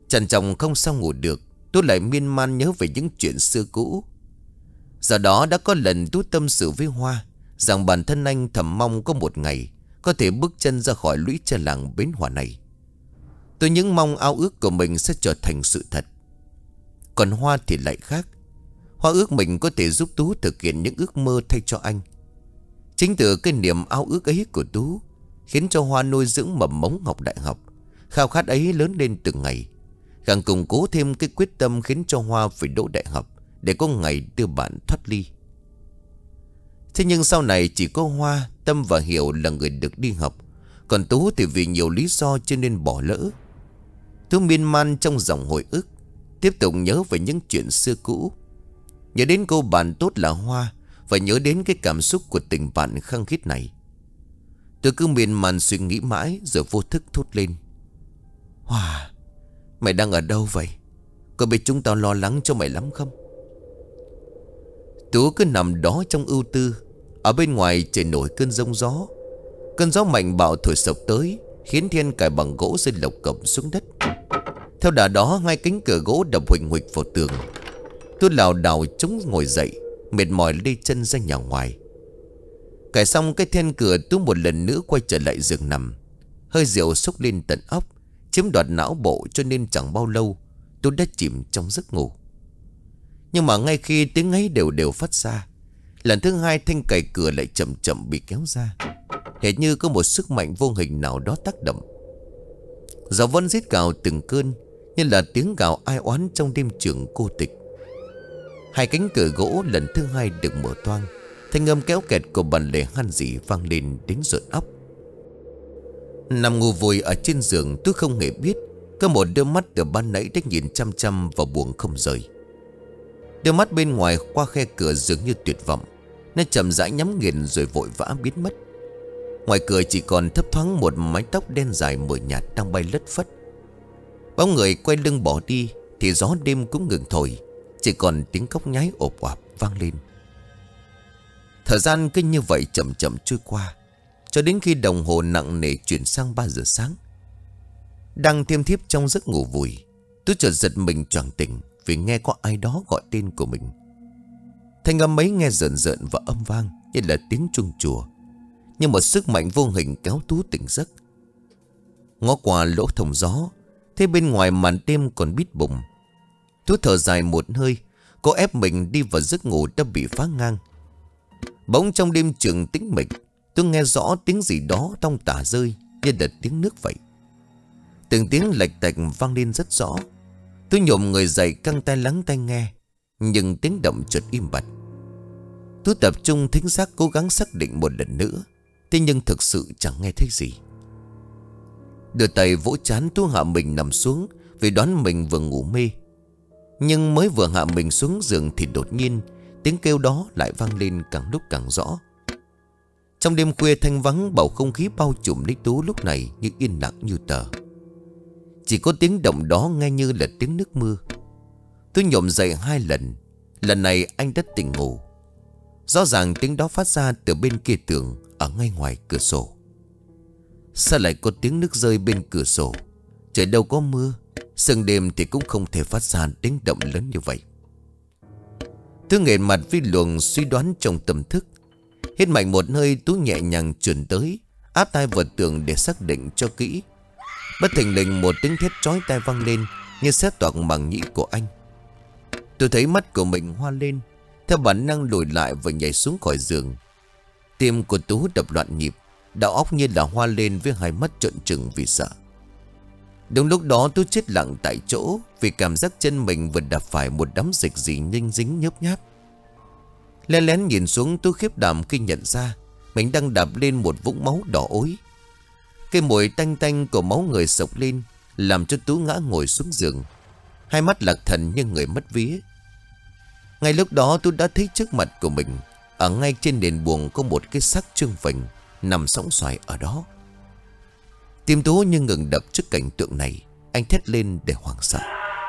Trằn trọc không sao ngủ được, Tú lại miên man nhớ về những chuyện xưa cũ. Giờ đó đã có lần Tú tâm sự với Hoa rằng bản thân anh thầm mong có một ngày có thể bước chân ra khỏi lũy tre làng Bến Hòa này. Tôi những mong ao ước của mình sẽ trở thành sự thật. Còn Hoa thì lại khác. Hoa ước mình có thể giúp Tú thực hiện những ước mơ thay cho anh. Chính từ cái niềm ao ước ấy của Tú khiến cho Hoa nuôi dưỡng mầm mống học đại học. Khao khát ấy lớn lên từng ngày, càng củng cố thêm cái quyết tâm khiến cho Hoa phải đỗ đại học để có ngày đưa bạn thoát ly. Thế nhưng sau này chỉ có Hoa, Tâm và Hiểu là người được đi học, còn Tú thì vì nhiều lý do cho nên bỏ lỡ. Tú miên man trong dòng hồi ức, tiếp tục nhớ về những chuyện xưa cũ, nhớ đến cô bạn tốt là Hoa, và nhớ đến cái cảm xúc của tình bạn khăng khít này. Tôi cứ miên man suy nghĩ mãi rồi vô thức thốt lên: Hoa, mày đang ở đâu vậy? Có biết chúng tao lo lắng cho mày lắm không? Tú cứ nằm đó trong ưu tư. Ở bên ngoài trời nổi cơn giông gió. Cơn gió mạnh bạo thổi sộc tới, khiến thiên cài bằng gỗ rơi lộc cộc xuống đất. Theo đà đó, hai cánh cửa gỗ đập huỳnh huỳnh vào tường. Tú lảo đảo chống ngồi dậy, mệt mỏi lê chân ra nhà ngoài. Cài xong cái then cửa, Tú một lần nữa quay trở lại giường nằm. Hơi rượu xốc lên tận óc, chiếm đoạt não bộ, cho nên chẳng bao lâu Tú đã chìm trong giấc ngủ. Nhưng mà ngay khi tiếng ấy đều đều phát ra, lần thứ hai thanh cài cửa lại chậm chậm bị kéo ra, hệt như có một sức mạnh vô hình nào đó tác động. Gió vẫn rít gào từng cơn, như là tiếng gào ai oán trong đêm trường cô tịch. Hai cánh cửa gỗ lần thứ hai được mở toang, thanh âm kéo kẹt của bàn lề han rỉ vang lên đến rợn óc. Nằm ngủ vùi ở trên giường, tôi không hề biết có một đôi mắt từ ban nãy đã nhìn chăm chăm vào buồng không rời. Đôi mắt bên ngoài qua khe cửa dường như tuyệt vọng, nó chậm rãi nhắm nghiền rồi vội vã biến mất. Ngoài cửa chỉ còn thấp thoáng một mái tóc đen dài mờ nhạt đang bay lất phất. Bóng người quay lưng bỏ đi thì gió đêm cũng ngừng thổi, chỉ còn tiếng cốc nhái ộp oạp vang lên. Thời gian cứ như vậy chậm chậm trôi qua, cho đến khi đồng hồ nặng nề chuyển sang ba giờ sáng. Đang thiêm thiếp trong giấc ngủ vùi, tôi chợt giật mình choàng tỉnh vì nghe có ai đó gọi tên của mình. Thanh âm ấy nghe rợn rợn và âm vang như là tiếng chuông chùa, nhưng một sức mạnh vô hình kéo Tú tỉnh giấc. Ngó qua lỗ thông gió, thế bên ngoài màn đêm còn bít bùng. Tú thở dài một hơi, cô ép mình đi vào giấc ngủ đã bị phá ngang. Bỗng trong đêm trường tĩnh mịch, tôi nghe rõ tiếng gì đó trong tả rơi như là tiếng nước vậy. Từng tiếng lạch tạch vang lên rất rõ. Tôi nhổm người dậy căng tay lắng tai nghe, nhưng tiếng động chợt im bặt. Tôi tập trung thính giác cố gắng xác định một lần nữa, thế nhưng thực sự chẳng nghe thấy gì. Đưa tay vỗ trán, tôi hạ mình nằm xuống vì đoán mình vừa ngủ mê. Nhưng mới vừa hạ mình xuống giường thì đột nhiên tiếng kêu đó lại vang lên càng lúc càng rõ. Trong đêm khuya thanh vắng, bầu không khí bao trùm lấy Tú lúc này như yên lặng như tờ. Chỉ có tiếng động đó nghe như là tiếng nước mưa. Tôi nhổm dậy hai lần. Lần này anh đã tỉnh ngủ. Rõ ràng tiếng đó phát ra từ bên kia tường, ở ngay ngoài cửa sổ. Sao lại có tiếng nước rơi bên cửa sổ? Trời đâu có mưa, sương đêm thì cũng không thể phát ra tiếng động lớn như vậy. Tôi nghẹn mặt với luồng suy đoán trong tâm thức. Hít mạnh một hơi, Tú nhẹ nhàng trườn tới, áp tai vào tường để xác định cho kỹ. Bất thình lình một tiếng thét chói tai vang lên như xé toạc màng nhĩ của anh. Tôi thấy mắt của mình hoa lên, theo bản năng lùi lại và nhảy xuống khỏi giường. Tim của Tú đập loạn nhịp, đầu óc như là hoa lên với hai mắt trợn trừng vì sợ. Đúng lúc đó Tú chết lặng tại chỗ vì cảm giác chân mình vừa đạp phải một đám dịch gì nhinh dính nhớp nháp. Lén lén nhìn xuống, Tú khiếp đảm khi nhận ra mình đang đạp lên một vũng máu đỏ ối. Cái mùi tanh tanh của máu người sộc lên, làm cho Tú ngã ngồi xuống giường, hai mắt lạc thần như người mất vía. Ngay lúc đó Tú đã thấy trước mặt của mình, ở ngay trên nền buồng có một cái xác trương phình nằm sõng xoài ở đó. Tim Tú như ngừng đập trước cảnh tượng này. Anh thét lên để hoảng sợ.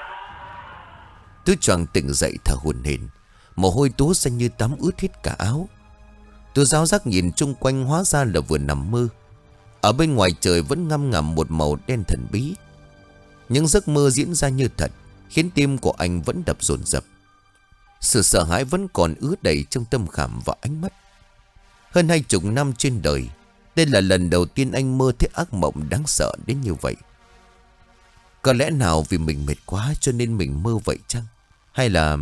Tú choàng tỉnh dậy thở hổn hển, mồ hôi Tú xanh như tắm ướt hết cả áo. Tú ráo rác nhìn chung quanh, hóa ra là vừa nằm mơ. Ở bên ngoài trời vẫn ngăm ngầm một màu đen thần bí. Những giấc mơ diễn ra như thật, khiến tim của anh vẫn đập dồn dập. Sự sợ hãi vẫn còn ứa đầy trong tâm khảm và ánh mắt. Hơn hai chục năm trên đời, đây là lần đầu tiên anh mơ thấy ác mộng đáng sợ đến như vậy. Có lẽ nào vì mình mệt quá cho nên mình mơ vậy chăng? Hay là...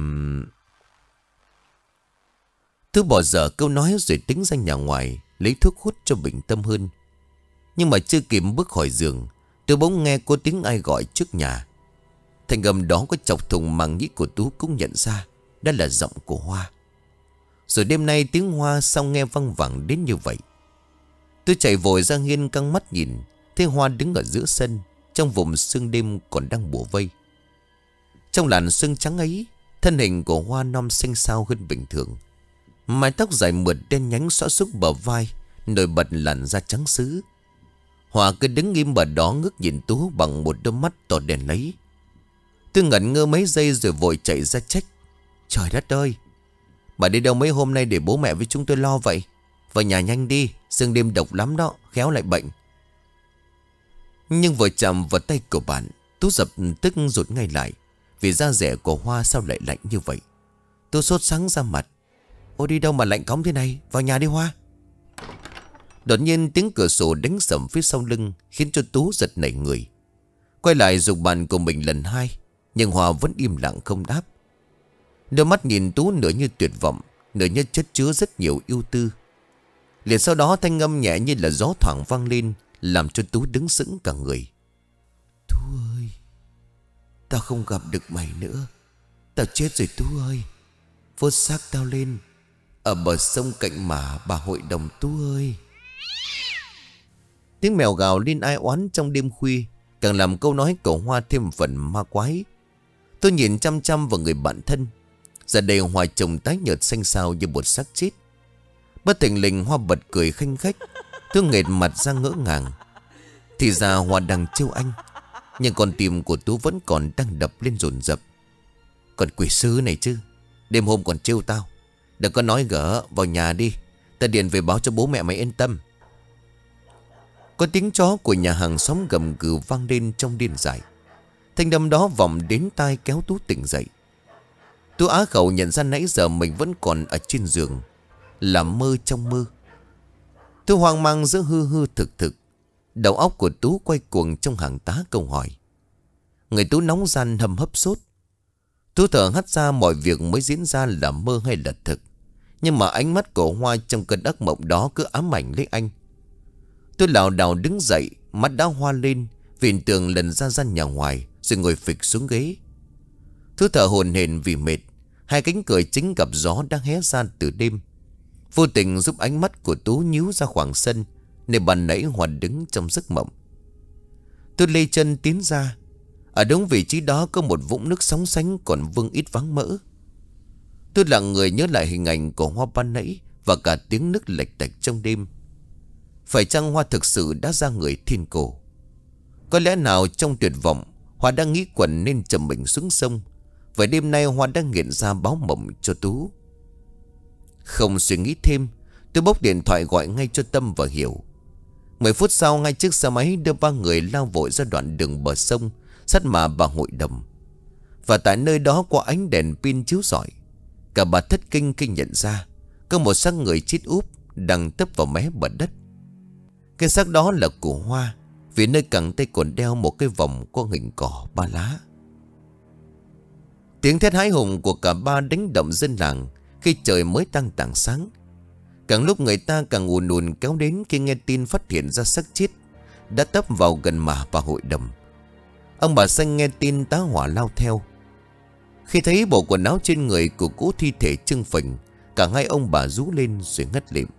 Thứ bỏ dở câu nói rồi tính ra nhà ngoài lấy thuốc hút cho bình tâm hơn. Nhưng mà chưa kịp bước khỏi giường, tôi bỗng nghe có tiếng ai gọi trước nhà. Thanh âm đó có chọc thủng màng nhĩ của Tú cũng nhận ra đó là giọng của Hoa. Rồi đêm nay tiếng Hoa sao nghe văng vẳng đến như vậy. Tôi chạy vội ra hiên căng mắt nhìn, thấy Hoa đứng ở giữa sân, trong vùng sương đêm còn đang bủa vây. Trong làn sương trắng ấy, thân hình của Hoa non xanh xao hơn bình thường. Mái tóc dài mượt đen nhánh xõa xúc bờ vai, nổi bật làn da trắng sứ. Hoa cứ đứng im ở đó ngước nhìn Tú bằng một đôi mắt to đen lấy. Tôi ngẩn ngơ mấy giây rồi vội chạy ra trách. Trời đất ơi, bà đi đâu mấy hôm nay để bố mẹ với chúng tôi lo vậy? Vào nhà nhanh đi, sương đêm độc lắm đó, khéo lại bệnh. Nhưng vừa chạm vào tay của bạn, Tú dập tức rụt ngay lại, vì da rẻ của Hoa sao lại lạnh như vậy. Tôi sốt sắng ra mặt. Ôi đi đâu mà lạnh cóng thế này, vào nhà đi Hoa. Đột nhiên tiếng cửa sổ đánh sầm phía sau lưng, khiến cho Tú giật nảy người. Quay lại giục bạn của mình lần hai, nhưng Hoa vẫn im lặng không đáp. Đôi mắt nhìn Tú nửa như tuyệt vọng, nửa như chất chứa rất nhiều ưu tư. Liền sau đó thanh âm nhẹ như là gió thoảng vang lên, làm cho Tú đứng sững cả người. Tú ơi, tao không gặp được mày nữa. Tao chết rồi Tú ơi. Vớt xác tao lên ở bờ sông cạnh mả bà hội đồng Tú ơi. Tiếng mèo gào lên ai oán trong đêm khuya, càng làm câu nói của Hoa thêm phần ma quái. Tôi nhìn chăm chăm vào người bạn thân. Giờ đây Hoa trông tái nhợt xanh xao như một xác chết. Bất thình lình Hoa bật cười khanh khách. Tôi nghệt mặt ra ngỡ ngàng. Thì ra Hoa đang trêu anh, nhưng con tim của Tú vẫn còn đang đập lên dồn dập. Còn quỷ sứ này chứ, đêm hôm còn trêu tao. Đừng có nói gỡ, vào nhà đi. Ta điện về báo cho bố mẹ mày yên tâm. Có tiếng chó của nhà hàng xóm gầm gừ vang lên trong điên dại. Thanh âm đó vọng đến tai kéo Tú tỉnh dậy. Tú á khẩu nhận ra nãy giờ mình vẫn còn ở trên giường, là mơ trong mơ. Tú hoang mang giữa hư hư thực thực. Đầu óc của Tú quay cuồng trong hàng tá câu hỏi. Người Tú nóng ran hầm hấp sốt. Tú thở hắt ra mọi việc mới diễn ra là mơ hay là thực. Nhưng mà ánh mắt của Hoa trong cơn ác mộng đó cứ ám ảnh lấy anh. Tôi lảo đảo đứng dậy, mắt đã hoa lên, vì tường lần ra gian nhà ngoài, rồi ngồi phịch xuống ghế. Tú thở hổn hển vì mệt. Hai cánh cửa chính gặp gió đang hé ra từ đêm, vô tình giúp ánh mắt của Tú nhíu ra khoảng sân nơi ban nãy Hoa đứng trong giấc mộng. Tôi lê chân tiến ra. Ở đúng vị trí đó có một vũng nước sóng sánh còn vương ít vắng mỡ. Tôi lặng người nhớ lại hình ảnh của Hoa ban nãy và cả tiếng nước lệch tạch trong đêm. Phải chăng Hoa thực sự đã ra người thiên cổ? Có lẽ nào trong tuyệt vọng Hoa đang nghĩ quẩn nên chầm mình xuống sông. Vậy đêm nay Hoa đang nghiện ra báo mộng cho Tú. Không suy nghĩ thêm, tôi bốc điện thoại gọi ngay cho Tâm và Hiểu. Mười phút sau, ngay chiếc xe máy đưa ba người lao vội ra đoạn đường bờ sông sát mả bà hội đồng. Và tại nơi đó qua ánh đèn pin chiếu rọi, cả bà thất kinh khi nhận ra có một xác người chết úp đang tấp vào mé bờ đất. Cái xác đó là của Hoa, vì nơi cẳng tay còn đeo một cái vòng có hình cỏ ba lá. Tiếng thét hãi hùng của cả ba đánh động dân làng khi trời mới tăng tảng sáng. Càng lúc người ta càng ùn ùn kéo đến khi nghe tin phát hiện ra xác chết đã tấp vào gần mả bà hội đồng. Ông bà Xanh nghe tin tá hỏa lao theo. Khi thấy bộ quần áo trên người của cố thi thể trưng phình, cả hai ông bà rú lên rồi ngất lịm.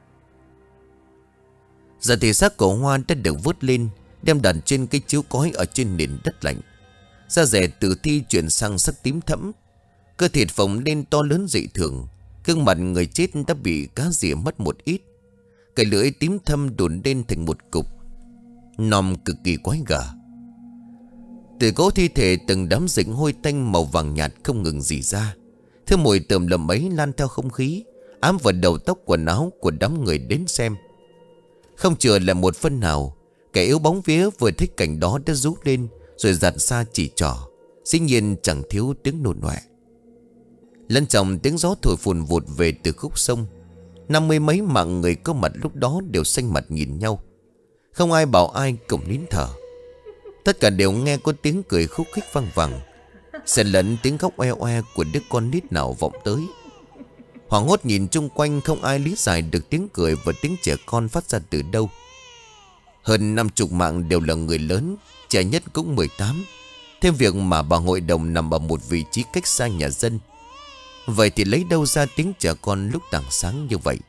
Giờ thì xác của Hoa đã được vớt lên, đem đặt trên cái chiếu cói ở trên nền đất lạnh. Da rẻ tử thi chuyển sang sắc tím thẫm, cơ thịt phồng lên to lớn dị thường. Gương mặt người chết đã bị cá rỉa mất một ít, cái lưỡi tím thâm đổn lên thành một cục nòm cực kỳ quái gở. Từ cố thi thể từng đám dính hôi tanh màu vàng nhạt không ngừng rỉ ra. Thứ mùi tởm lầm ấy lan theo không khí, ám vào đầu tóc quần áo của đám người đến xem. Không chừa là một phân nào, kẻ yếu bóng vía vừa thấy cảnh đó đã rú lên rồi giặt xa chỉ trỏ. Dĩ nhiên chẳng thiếu tiếng nôn nọe. Lân trọng tiếng gió thổi phùn vụt về từ khúc sông. Năm mươi mấy mạng người có mặt lúc đó đều xanh mặt nhìn nhau. Không ai bảo ai cùng nín thở. Tất cả đều nghe có tiếng cười khúc khích vang vẳng, xen lẫn tiếng khóc oe oe của đứa con nít nào vọng tới. Hoảng hốt nhìn chung quanh, không ai lý giải được tiếng cười và tiếng trẻ con phát ra từ đâu. Hơn năm chục mạng đều là người lớn, trẻ nhất cũng mười tám. Thêm việc mà bà hội đồng nằm ở một vị trí cách xa nhà dân. Vậy thì lấy đâu ra tiếng trẻ con lúc tảng sáng như vậy?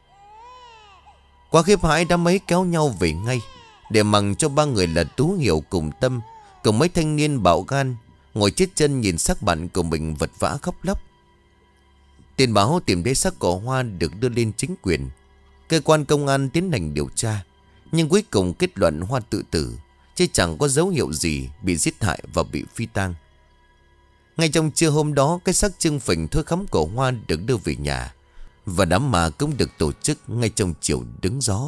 Quá khiếp hãi, đám ấy kéo nhau về ngay, để mặc cho ba người là Tú, Hiểu cùng Tâm, cùng mấy thanh niên bạo gan ngồi chết chân nhìn xác bạn của mình vật vã khóc lóc. Tin báo tìm thấy xác của Hoa được đưa lên chính quyền. Cơ quan công an tiến hành điều tra, nhưng cuối cùng kết luận Hoa tự tử, chứ chẳng có dấu hiệu gì bị giết hại và bị phi tang. Ngay trong trưa hôm đó, cái xác trưng phình thối khắm của Hoa được đưa về nhà, và đám ma cũng được tổ chức ngay trong chiều đứng gió.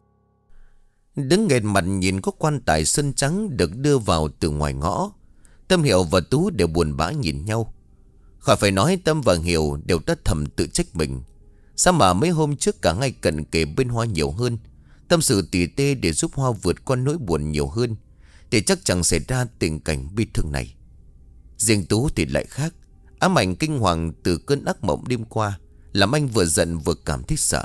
Đứng nghẹt mặt nhìn có quan tài sơn trắng được đưa vào từ ngoài ngõ, Tâm, Hiểu và Tú đều buồn bã nhìn nhau. Khỏi phải nói, Tâm và Hiểu đều đã thầm tự trách mình. Sao mà mấy hôm trước cả ngày cận kề bên Hoa nhiều hơn, tâm sự tỉ tê để giúp Hoa vượt qua nỗi buồn nhiều hơn, thì chắc chẳng xảy ra tình cảnh bi thương này. Riêng Tú thì lại khác. Ám ảnh kinh hoàng từ cơn ác mộng đêm qua làm anh vừa giận vừa cảm thấy sợ.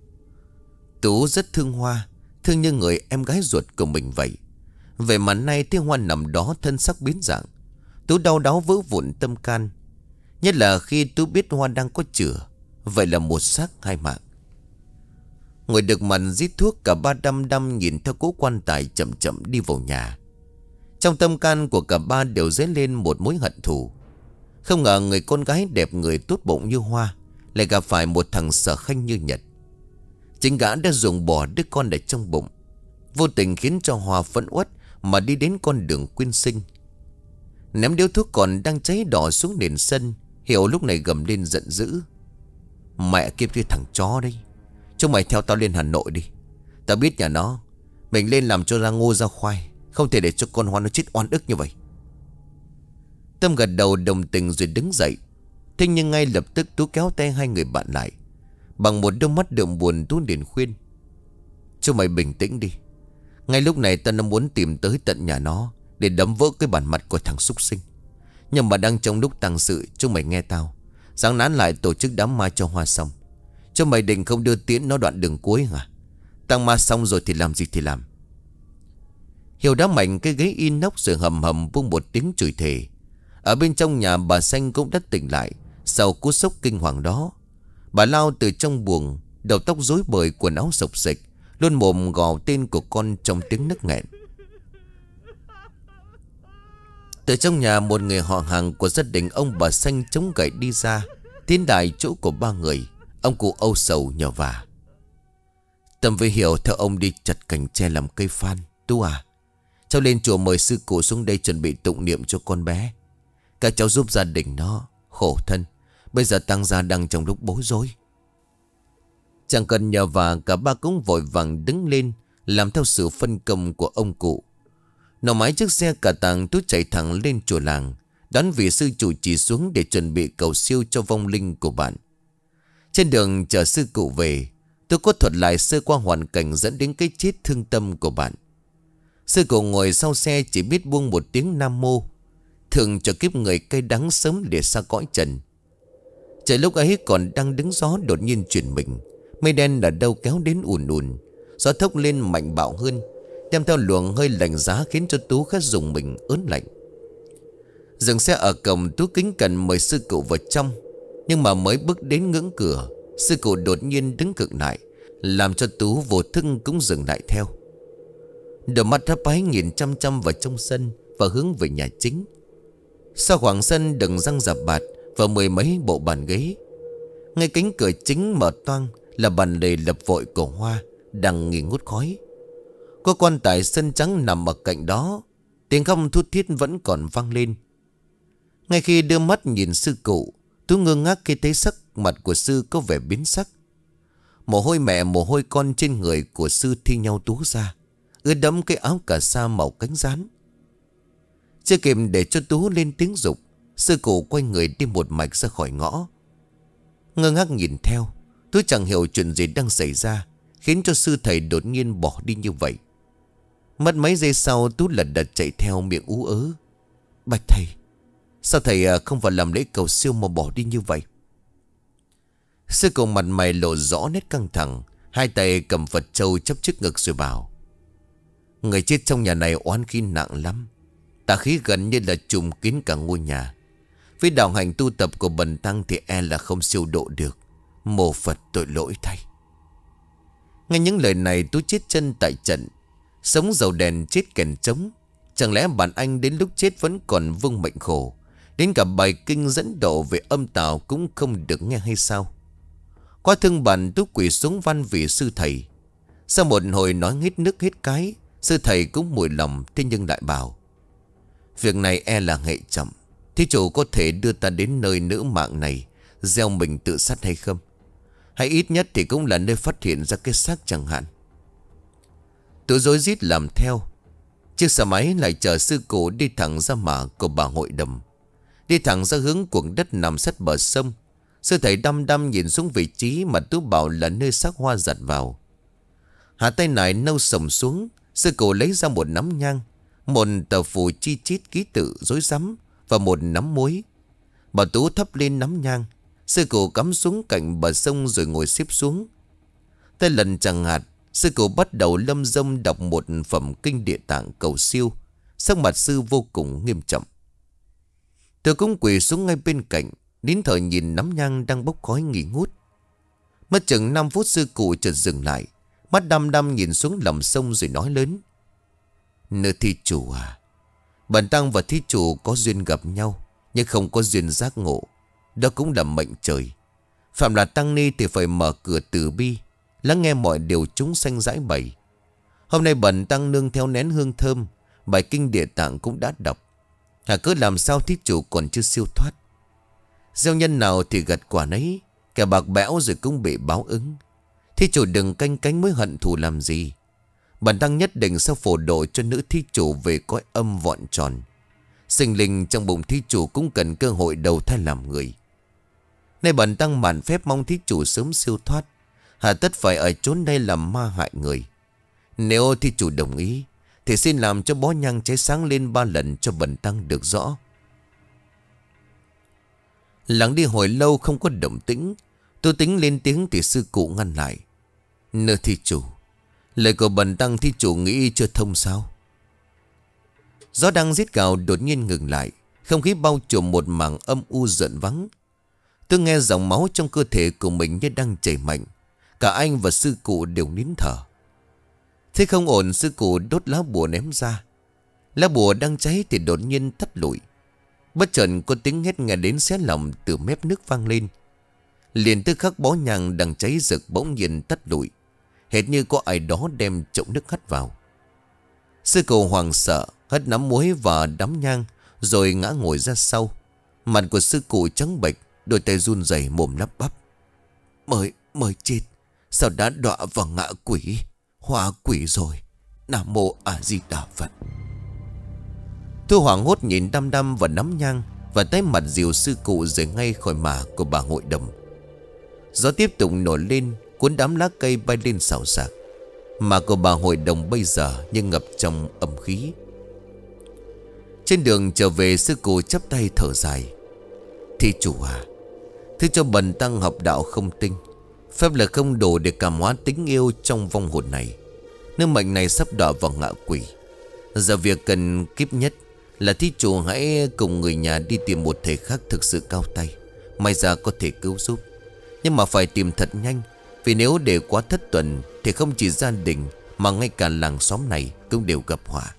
Tú rất thương Hoa, thương như người em gái ruột của mình vậy. Vậy mà nay thấy Hoa nằm đó thân xác biến dạng, Tú đau đáu vỡ vụn tâm can. Nhất là khi Tú biết Hoa đang có chữa. Vậy là một xác hai mạng. Ngồi được mặt rít thuốc, cả ba đăm đăm nhìn theo cố quan tài chậm chậm đi vào nhà. Trong tâm can của cả ba đều dấy lên một mối hận thù. Không ngờ người con gái đẹp, người tốt bụng như Hoa lại gặp phải một thằng sở khanh như Nhật. Chính gã đã ruồng bỏ đứa con ở trong bụng, vô tình khiến cho Hoa phẫn uất mà đi đến con đường quyên sinh. Ném điếu thuốc còn đang cháy đỏ xuống nền sân, Hiểu lúc này gầm lên giận dữ: Mẹ kiếp cái thằng chó đây, chúng mày theo tao lên Hà Nội đi. Tao biết nhà nó, mình lên làm cho ra ngô ra khoai, không thể để cho con Hoa nó chết oan ức như vậy. Tâm gật đầu đồng tình rồi đứng dậy. Thế nhưng ngay lập tức Tú kéo tay hai người bạn lại. Bằng một đôi mắt đượm buồn, Tú liền khuyên: Chúng mày bình tĩnh đi. Ngay lúc này tao nó muốn tìm tới tận nhà nó để đấm vỡ cái bản mặt của thằng súc sinh. Nhưng mà đang trong lúc tang sự, chúng mày nghe tao, sáng nán lại tổ chức đám ma cho Hoa xong. Chúng mày định không đưa tiễn nó đoạn đường cuối hả? Tang ma xong rồi thì làm gì thì làm. Hiểu đá mạnh cái ghế inox rồi hầm hầm buông một tiếng chửi thề. Ở bên trong nhà, bà Xanh cũng đã tỉnh lại sau cú sốc kinh hoàng đó. Bà lao từ trong buồng, đầu tóc rối bời, quần áo xộc xệch, luôn mồm gào tên của con trong tiếng nấc nghẹn. Từ trong nhà, một người họ hàng của gia đình ông bà Xanh chống gậy đi ra, tiến đại chỗ của ba người. Ông cụ âu sầu nhờ vả: Tâm với Hiểu theo ông đi chặt cành tre làm cây phan. Tú à, cháu lên chùa mời sư cụ xuống đây chuẩn bị tụng niệm cho con bé. Các cháu giúp gia đình nó khổ thân, bây giờ tang gia đang trong lúc bối rối. Chẳng cần nhờ vả, cả ba cũng vội vàng đứng lên làm theo sự phân công của ông cụ. Nổ máy chiếc xe cả tàng, Tú chạy thẳng lên chùa làng, đón vị sư chủ trì xuống để chuẩn bị cầu siêu cho vong linh của bạn. Trên đường chờ sư cụ về, tôi có thuật lại sơ qua hoàn cảnh dẫn đến cái chết thương tâm của bạn. Sư cụ ngồi sau xe chỉ biết buông một tiếng Nam Mô, thường cho kiếp người cay đắng sớm để xa cõi trần. Trời lúc ấy còn đang đứng gió đột nhiên chuyển mình, mây đen ở đâu kéo đến ùn ùn, gió thốc lên mạnh bạo hơn, đem theo luồng hơi lạnh giá khiến cho Tú khá rùng mình ớn lạnh. Dừng xe ở cổng, Tú kính cẩn mời sư cụ vào trong. Nhưng mà mới bước đến ngưỡng cửa, sư cụ đột nhiên đứng cực lại, làm cho Tú vô thức cũng dừng lại theo. Đôi mắt hấp háy nhìn chăm chăm vào trong sân và hướng về nhà chính. Sau khoảng sân đừng răng rạp bạt và mười mấy bộ bàn ghế. Ngay cánh cửa chính mở toang là bàn lề lập vội của Hoa đang nghi ngút khói. Có quan tài sơn trắng nằm ở cạnh đó, tiếng khóc thút thít vẫn còn vang lên. Ngay khi đưa mắt nhìn sư cụ, Tú ngơ ngác khi thấy sắc mặt của sư có vẻ biến sắc. Mồ hôi mẹ mồ hôi con trên người của sư thi nhau túa ra, ướt đẫm cái áo cà sa màu cánh rán. Chưa kịp để cho Tú lên tiếng dục, sư cụ quay người đi một mạch ra khỏi ngõ. Ngơ ngác nhìn theo, Tú chẳng hiểu chuyện gì đang xảy ra, khiến cho sư thầy đột nhiên bỏ đi như vậy. Mất mấy giây sau, Tú lật đật chạy theo, miệng ú ớ: Bạch thầy, sao thầy không vào làm lễ cầu siêu mà bỏ đi như vậy? Sư cụ mặt mày lộ rõ nét căng thẳng, hai tay cầm Phật trâu chắp trước ngực rồi bảo: Người chết trong nhà này oán khí nặng lắm, tà khí gần như là trùm kín cả ngôi nhà. Với đạo hành tu tập của bần tăng thì e là không siêu độ được. Mô Phật tội lỗi thay. Nghe những lời này, Tú chết chân tại trận. Sống dầu đèn chết kèn trống. Chẳng lẽ bạn anh đến lúc chết vẫn còn vương mệnh khổ, đến cả bài kinh dẫn độ về âm tào cũng không được nghe hay sao? Qua thương bạn, Tú quỳ xuống van vì sư thầy. Sau một hồi nói hết nước hết cái, sư thầy cũng mùi lòng. Thế nhưng lại bảo: Việc này e là hệ chậm. Thí chủ có thể đưa ta đến nơi nữ mạng này gieo mình tự sát hay không? Hay ít nhất thì cũng là nơi phát hiện ra cái xác chẳng hạn. Tú rối rít làm theo. Chiếc xe máy lại chở sư cụ đi thẳng ra mả của bà hội đồng, đi thẳng ra hướng cuộn đất nằm sát bờ sông. Sư thầy đăm đăm nhìn xuống vị trí mà Tú bảo là nơi xác hoa giặt vào. Hạ tay nải nâu sồng xuống, sư cụ lấy ra một nắm nhang, một tờ phù chi chít ký tự rối rắm và một nắm muối. Bà Tú thắp lên nắm nhang, sư cụ cắm xuống cạnh bờ sông rồi ngồi xếp xuống. Tới lần chẳng hạt, sư cụ bắt đầu lâm dâm đọc một phẩm kinh Địa Tạng cầu siêu. Sắc mặt sư vô cùng nghiêm trọng. Tôi cũng quỳ xuống ngay bên cạnh, nín thở nhìn nắm nhang đang bốc khói nghỉ ngút. Mất chừng năm phút, sư cụ chợt dừng lại, mắt đăm đăm nhìn xuống lòng sông rồi nói lớn: Nữ thí chủ à, bần tăng và thí chủ có duyên gặp nhau, nhưng không có duyên giác ngộ. Đó cũng là mệnh trời. Phạm là tăng ni thì phải mở cửa từ bi, lắng nghe mọi điều chúng sanh giải bày. Hôm nay bần tăng nương theo nén hương thơm, bài kinh Địa Tạng cũng đã đọc. Hả cứ làm sao thí chủ còn chưa siêu thoát? Gieo nhân nào thì gặt quả nấy, kẻ bạc bẽo rồi cũng bị báo ứng. Thí chủ đừng canh cánh mới hận thù làm gì. Bần tăng nhất định sẽ phổ độ cho nữ thí chủ về cõi âm vọn tròn. Sinh linh trong bụng thí chủ cũng cần cơ hội đầu thai làm người. Nay bần tăng mạn phép mong thí chủ sớm siêu thoát, hà tất phải ở chốn đây làm ma hại người. Nếu thí chủ đồng ý thì xin làm cho bó nhang cháy sáng lên ba lần cho bần tăng được rõ. Lặng đi hồi lâu không có động tĩnh. Tôi tính lên tiếng thì sư cụ ngăn lại: Nữ thí chủ, lời của bần tăng thí chủ nghĩ chưa thông sao? Gió đang rít gào đột nhiên ngừng lại, không khí bao trùm một mảng âm u giận vắng. Tôi nghe dòng máu trong cơ thể của mình như đang chảy mạnh. Cả anh và sư cụ đều nín thở. Thế không ổn, sư cụ đốt lá bùa ném ra. Lá bùa đang cháy thì đột nhiên tắt lụi. Bất chợt có tiếng hét nghe đến xé lòng từ mép nước vang lên. Liền tức khắc bó nhang đang cháy rực bỗng nhiên tắt lụi, hệt như có ai đó đem chậu nước hắt vào. Sư cụ hoảng sợ hất nắm muối và đám nhang rồi ngã ngồi ra sau. Mặt của sư cụ trắng bệch, đôi tay run rẩy, mồm lắp bắp: Mới, mới chết, sao đã đọa vào ngạ quỷ, hóa quỷ rồi. Nam mô A Di Đà Phật. Tôi hoảng hốt nhìn đăm đăm vào nắm nhang và tay mặt dìu sư cụ rời ngay khỏi mả của bà hội đồng. Gió tiếp tục nổi lên, cuốn đám lá cây bay lên xào xạc. Mả của bà hội đồng bây giờ như ngập trong âm khí. Trên đường trở về, sư cụ chắp tay thở dài: Thí chủ à, thứ cho bần tăng học đạo không tinh, phép là không đủ để cảm hóa tính yêu trong vong hồn này. Nếu mệnh này sắp đọa vào ngạ quỷ, giờ việc cần kíp nhất là thí chủ hãy cùng người nhà đi tìm một thầy khác thực sự cao tay, may ra có thể cứu giúp. Nhưng mà phải tìm thật nhanh, vì nếu để quá thất tuần thì không chỉ gia đình mà ngay cả làng xóm này cũng đều gặp họa.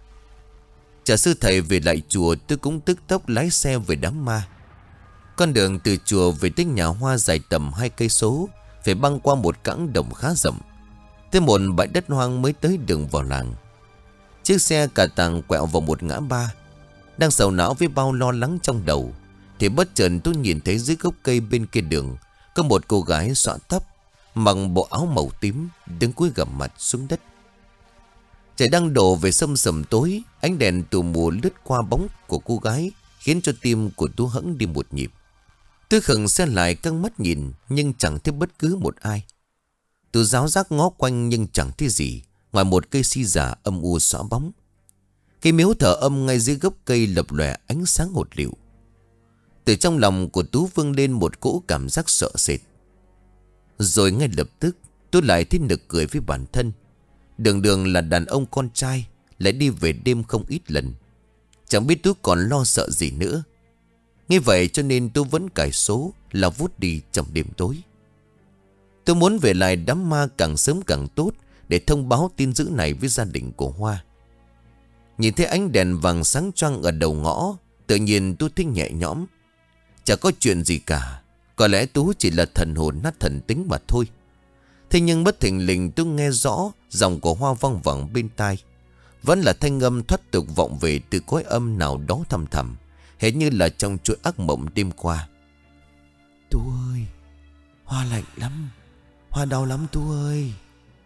Trả sư thầy về lại chùa, tôi cũng tức tốc lái xe về đám ma. Con đường từ chùa về tới nhà hoa dài tầm hai cây số, phải băng qua một cãng đồng khá rộng, tới một bãi đất hoang mới tới đường vào làng. Chiếc xe cả tàng quẹo vào một ngã ba. Đang sầu não với bao lo lắng trong đầu thì bất chợt tôi nhìn thấy dưới gốc cây bên kia đường có một cô gái xõa tóc, mặc bộ áo màu tím, đứng cúi gằm mặt xuống đất. Trời đang đổ về sâm sầm tối. Ánh đèn tù mù lướt qua bóng của cô gái, khiến cho tim của Tú hẫng đi một nhịp. Tú khựng xe lại căng mắt nhìn, nhưng chẳng thấy bất cứ một ai. Tú ráo rác ngó quanh nhưng chẳng thấy gì ngoài một cây si già âm u xõa bóng. Cây miếu thờ âm ngay dưới gốc cây lập lòe ánh sáng hột lựu. Từ trong lòng của Tú vươn lên một cỗ cảm giác sợ sệt. Rồi ngay lập tức Tú lại thấy nực cười với bản thân. Đường đường là đàn ông con trai, lại đi về đêm không ít lần. Chẳng biết Tú còn lo sợ gì nữa. Như vậy cho nên Tú vẫn cài số là vút đi trong đêm tối. Tôi muốn về lại đám ma càng sớm càng tốt, để thông báo tin dữ này với gia đình của Hoa. Nhìn thấy ánh đèn vàng sáng choang ở đầu ngõ, tự nhiên Tú thấy nhẹ nhõm. Chả có chuyện gì cả. Có lẽ Tú chỉ là thần hồn nát thần tính mà thôi. Thế nhưng bất thình lình Tú nghe rõ giọng của Hoa vang vẳng bên tai. Vẫn là thanh âm thoát tục vọng về từ cõi âm nào đó thầm thầm, hệt như là trong chuỗi ác mộng đêm qua. Tú ơi, Hoa lạnh lắm, Hoa đau lắm Tú ơi.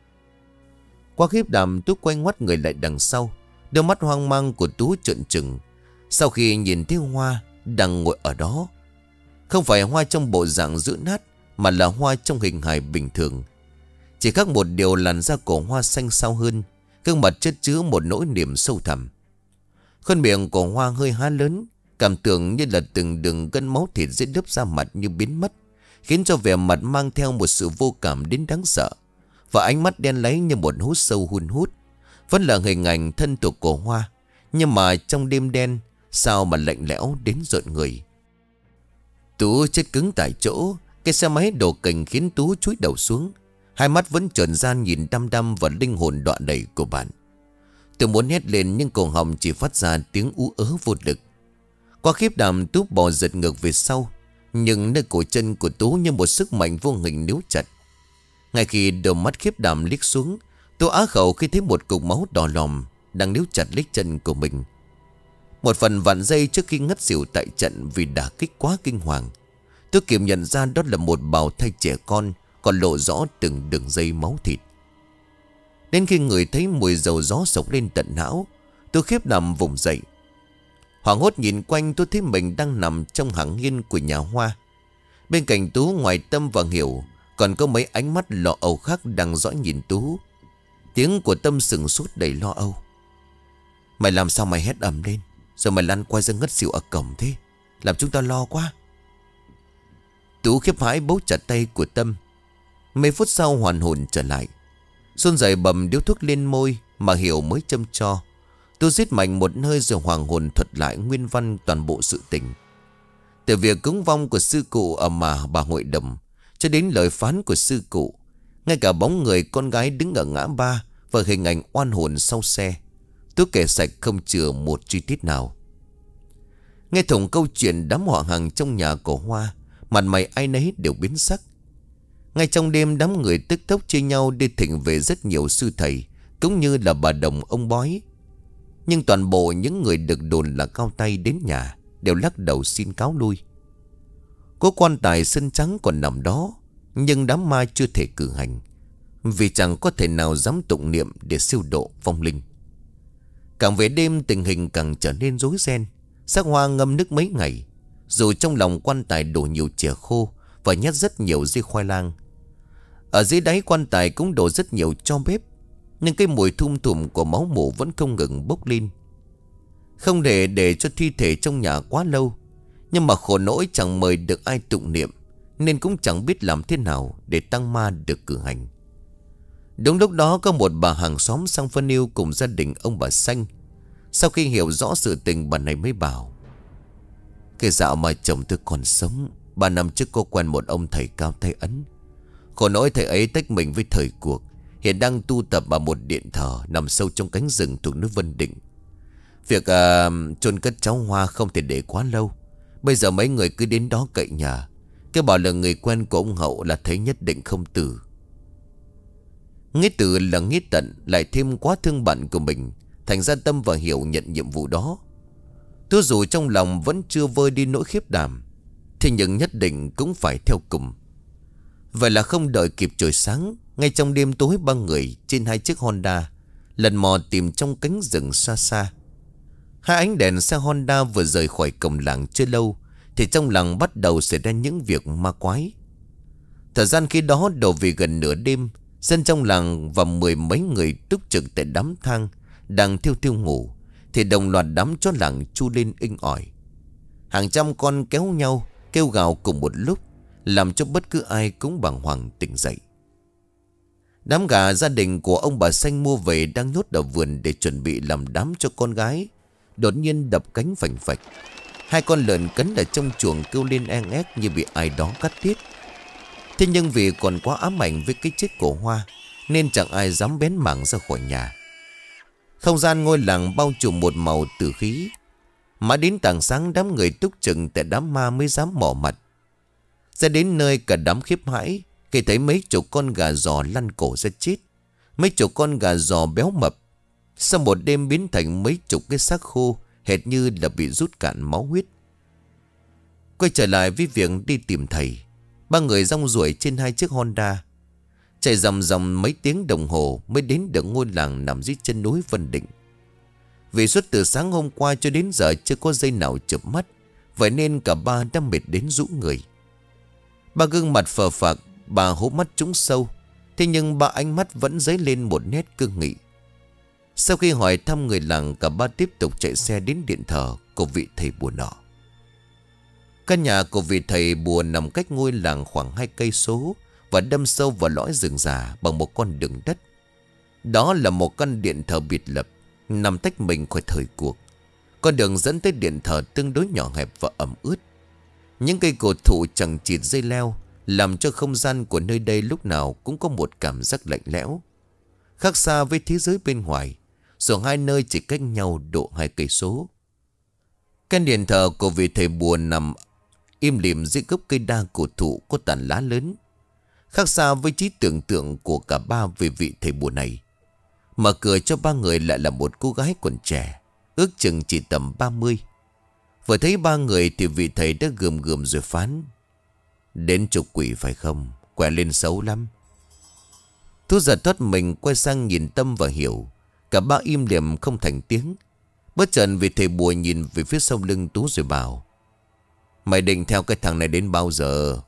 Qua khiếp đảm, Tú quay ngoắt người lại đằng sau. Đôi mắt hoang mang của Tú trợn trừng sau khi nhìn thấy Hoa đang ngồi ở đó. Không phải Hoa trong bộ dạng dữ nát, mà là Hoa trong hình hài bình thường. Chỉ khác một điều, làn da của Hoa xanh xao hơn, gương mặt chất chứa một nỗi niềm sâu thẳm. Khuôn miệng của Hoa hơi há lớn, cảm tưởng như là từng đường gân máu thịt dưới lớp da mặt như biến mất, khiến cho vẻ mặt mang theo một sự vô cảm đến đáng sợ. Và ánh mắt đen láy như một hố sâu hun hút. Vẫn là hình ảnh thân thuộc của Hoa, nhưng mà trong đêm đen sao mà lạnh lẽo đến rợn người. Tú chết cứng tại chỗ. Cái xe máy đổ kình khiến Tú chúi đầu xuống. Hai mắt vẫn trợn ra nhìn đăm đăm vào linh hồn đọa đầy của bạn. Tôi muốn hét lên nhưng cổ họng chỉ phát ra tiếng ú ớ vô lực. Qua khiếp đảm, Tú bò giật ngược về sau, nhưng nơi cổ chân của Tú như một sức mạnh vô hình níu chặt. Ngay khi đôi mắt khiếp đảm liếc xuống, Tú á khẩu khi thấy một cục máu đỏ lòm đang níu chặt lấy chân của mình. Một phần vạn giây trước khi ngất xỉu tại trận vì đả kích quá kinh hoàng, Tú kịp nhận ra đó là một bào thai trẻ con, còn lộ rõ từng đường dây máu thịt. Đến khi người thấy mùi dầu gió sộc lên tận não, Tú khiếp đảm vùng dậy. Hoảng hốt nhìn quanh, Tú thấy mình đang nằm trong hàng hiên của nhà Hoa. Bên cạnh Tú, ngoài Tâm và Hiểu, còn có mấy ánh mắt lo âu khác đang dõi nhìn Tú. Tiếng của Tâm sừng sốt đầy lo âu. Mày làm sao mày hét ầm lên, rồi mày lăn quay ra ngất xỉu ở cổng thế, làm chúng ta lo quá. Tú khiếp hãi bấu chặt tay của Tâm. Mấy phút sau hoàn hồn trở lại. Xuân dậy bầm điếu thuốc lên môi mà Hiểu mới châm cho. Tú rít mạnh một hơi rồi hoàng hồn thuật lại nguyên văn toàn bộ sự tình. Từ việc cúng vong của sư cụ ở mà bà hội đồng, cho đến lời phán của sư cụ, ngay cả bóng người con gái đứng ở ngã ba và hình ảnh oan hồn sau xe, Tú kể sạch không chừa một chi tiết nào. Nghe thủng câu chuyện, đám họ hàng trong nhà của Hoa mặt mày ai nấy đều biến sắc. Ngay trong đêm, đám người tức tốc chia nhau đi thỉnh về rất nhiều sư thầy, cũng như là bà đồng ông bói. Nhưng toàn bộ những người được đồn là cao tay đến nhà đều lắc đầu xin cáo lui. Có quan tài sân trắng còn nằm đó, nhưng đám ma chưa thể cử hành, vì chẳng có thể nào dám tụng niệm để siêu độ vong linh. Càng về đêm, tình hình càng trở nên rối ren. Xác Hoa ngâm nước mấy ngày, dù trong lòng quan tài đổ nhiều chè khô và nhét rất nhiều dây khoai lang. Ở dưới đáy quan tài cũng đổ rất nhiều tro bếp, nhưng cái mùi thum thủm của máu mủ vẫn không ngừng bốc lên. Không để để cho thi thể trong nhà quá lâu, nhưng mà khổ nỗi chẳng mời được ai tụng niệm, nên cũng chẳng biết làm thế nào để tang ma được cử hành. Đúng lúc đó có một bà hàng xóm sang phân yêu cùng gia đình ông bà Xanh. Sau khi hiểu rõ sự tình, bà này mới bảo: cái dạo mà chồng tôi còn sống, ba năm trước có quen một ông thầy cao tay ấn. Khổ nỗi thầy ấy tách mình với thời cuộc, hiện đang tu tập ở một điện thờ nằm sâu trong cánh rừng thuộc nước Vân Định. Việc uh, chôn cất cháu Hoa không thể để quá lâu. Bây giờ mấy người cứ đến đó cậy nhà, cái bảo là người quen của ông Hậu, là thấy nhất định không từ. Nghĩa từ là nghĩa tận, lại thêm quá thương bạn của mình, thành ra Tâm và Hiểu nhận nhiệm vụ đó. Tôi dù trong lòng vẫn chưa vơi đi nỗi khiếp đảm, thế nhưng nhất định cũng phải theo cùng. Vậy là không đợi kịp trời sáng, ngay trong đêm tối, ba người trên hai chiếc Honda lần mò tìm trong cánh rừng xa xa. Hai ánh đèn xe Honda vừa rời khỏi cổng làng chưa lâu thì trong làng bắt đầu xảy ra những việc ma quái. Thời gian khi đó đổ về gần nửa đêm, dân trong làng và mười mấy người túc trực tại đám thang đang thiêu thiêu ngủ thì đồng loạt đám chó làng chu lên inh ỏi. Hàng trăm con kéo nhau kêu gào cùng một lúc, làm cho bất cứ ai cũng bàng hoàng tỉnh dậy. Đám gà gia đình của ông bà Xanh mua về đang nhốt ở vườn để chuẩn bị làm đám cho con gái, đột nhiên đập cánh phành phạch. Hai con lợn cấn ở trong chuồng kêu lên eng ép như bị ai đó cắt tiết. Thế nhưng vì còn quá ám ảnh với cái chết của Hoa nên chẳng ai dám bén mảng ra khỏi nhà. Không gian ngôi làng bao trùm một màu tử khí. Mãi đến tảng sáng đám người túc trực tại đám ma mới dám mò mặt. Ra đến nơi cả đám khiếp hãi khi thấy mấy chục con gà giò lăn cổ ra chết. Mấy chục con gà giò béo mập sau một đêm biến thành mấy chục cái xác khô, hệt như là bị rút cạn máu huyết. Quay trở lại với việc đi tìm thầy, ba người rong ruổi trên hai chiếc Honda, chạy dòng dòng mấy tiếng đồng hồ mới đến được ngôi làng nằm dưới chân núi Vân Định. Vì suốt từ sáng hôm qua cho đến giờ chưa có giây nào chợp mắt, vậy nên cả ba đã mệt đến rũ người. Ba gương mặt phờ phạc, bà hốc mắt trũng sâu, thế nhưng ba ánh mắt vẫn dấy lên một nét cương nghị. Sau khi hỏi thăm người làng, cả ba tiếp tục chạy xe đến điện thờ của vị thầy bùa nọ. Căn nhà của vị thầy bùa nằm cách ngôi làng khoảng hai cây số và đâm sâu vào lõi rừng già bằng một con đường đất. Đó là một căn điện thờ biệt lập, nằm tách mình khỏi thời cuộc. Con đường dẫn tới điện thờ tương đối nhỏ hẹp và ẩm ướt. Những cây cổ thụ chẳng chịt dây leo làm cho không gian của nơi đây lúc nào cũng có một cảm giác lạnh lẽo, khác xa với thế giới bên ngoài, dù hai nơi chỉ cách nhau độ hai cây số. Căn điện thờ của vị thầy bùa nằm im lìm dưới gốc cây đa cổ thụ có tàn lá lớn, khác xa với trí tưởng tượng của cả ba về vị thầy bùa này. Mở cửa cho ba người lại là một cô gái còn trẻ, ước chừng chỉ tầm ba mươi. Vừa thấy ba người thì vị thầy đã gườm gườm rồi phán: "Đến trục quỷ phải không? Quẹ lên xấu lắm." Tú giật thoát mình quay sang nhìn Tâm và Hiểu. Cả ba im lìm không thành tiếng. Bất chợt vị thầy bùa nhìn về phía sau lưng Tú rồi bảo: "Mày định theo cái thằng này đến bao giờ?"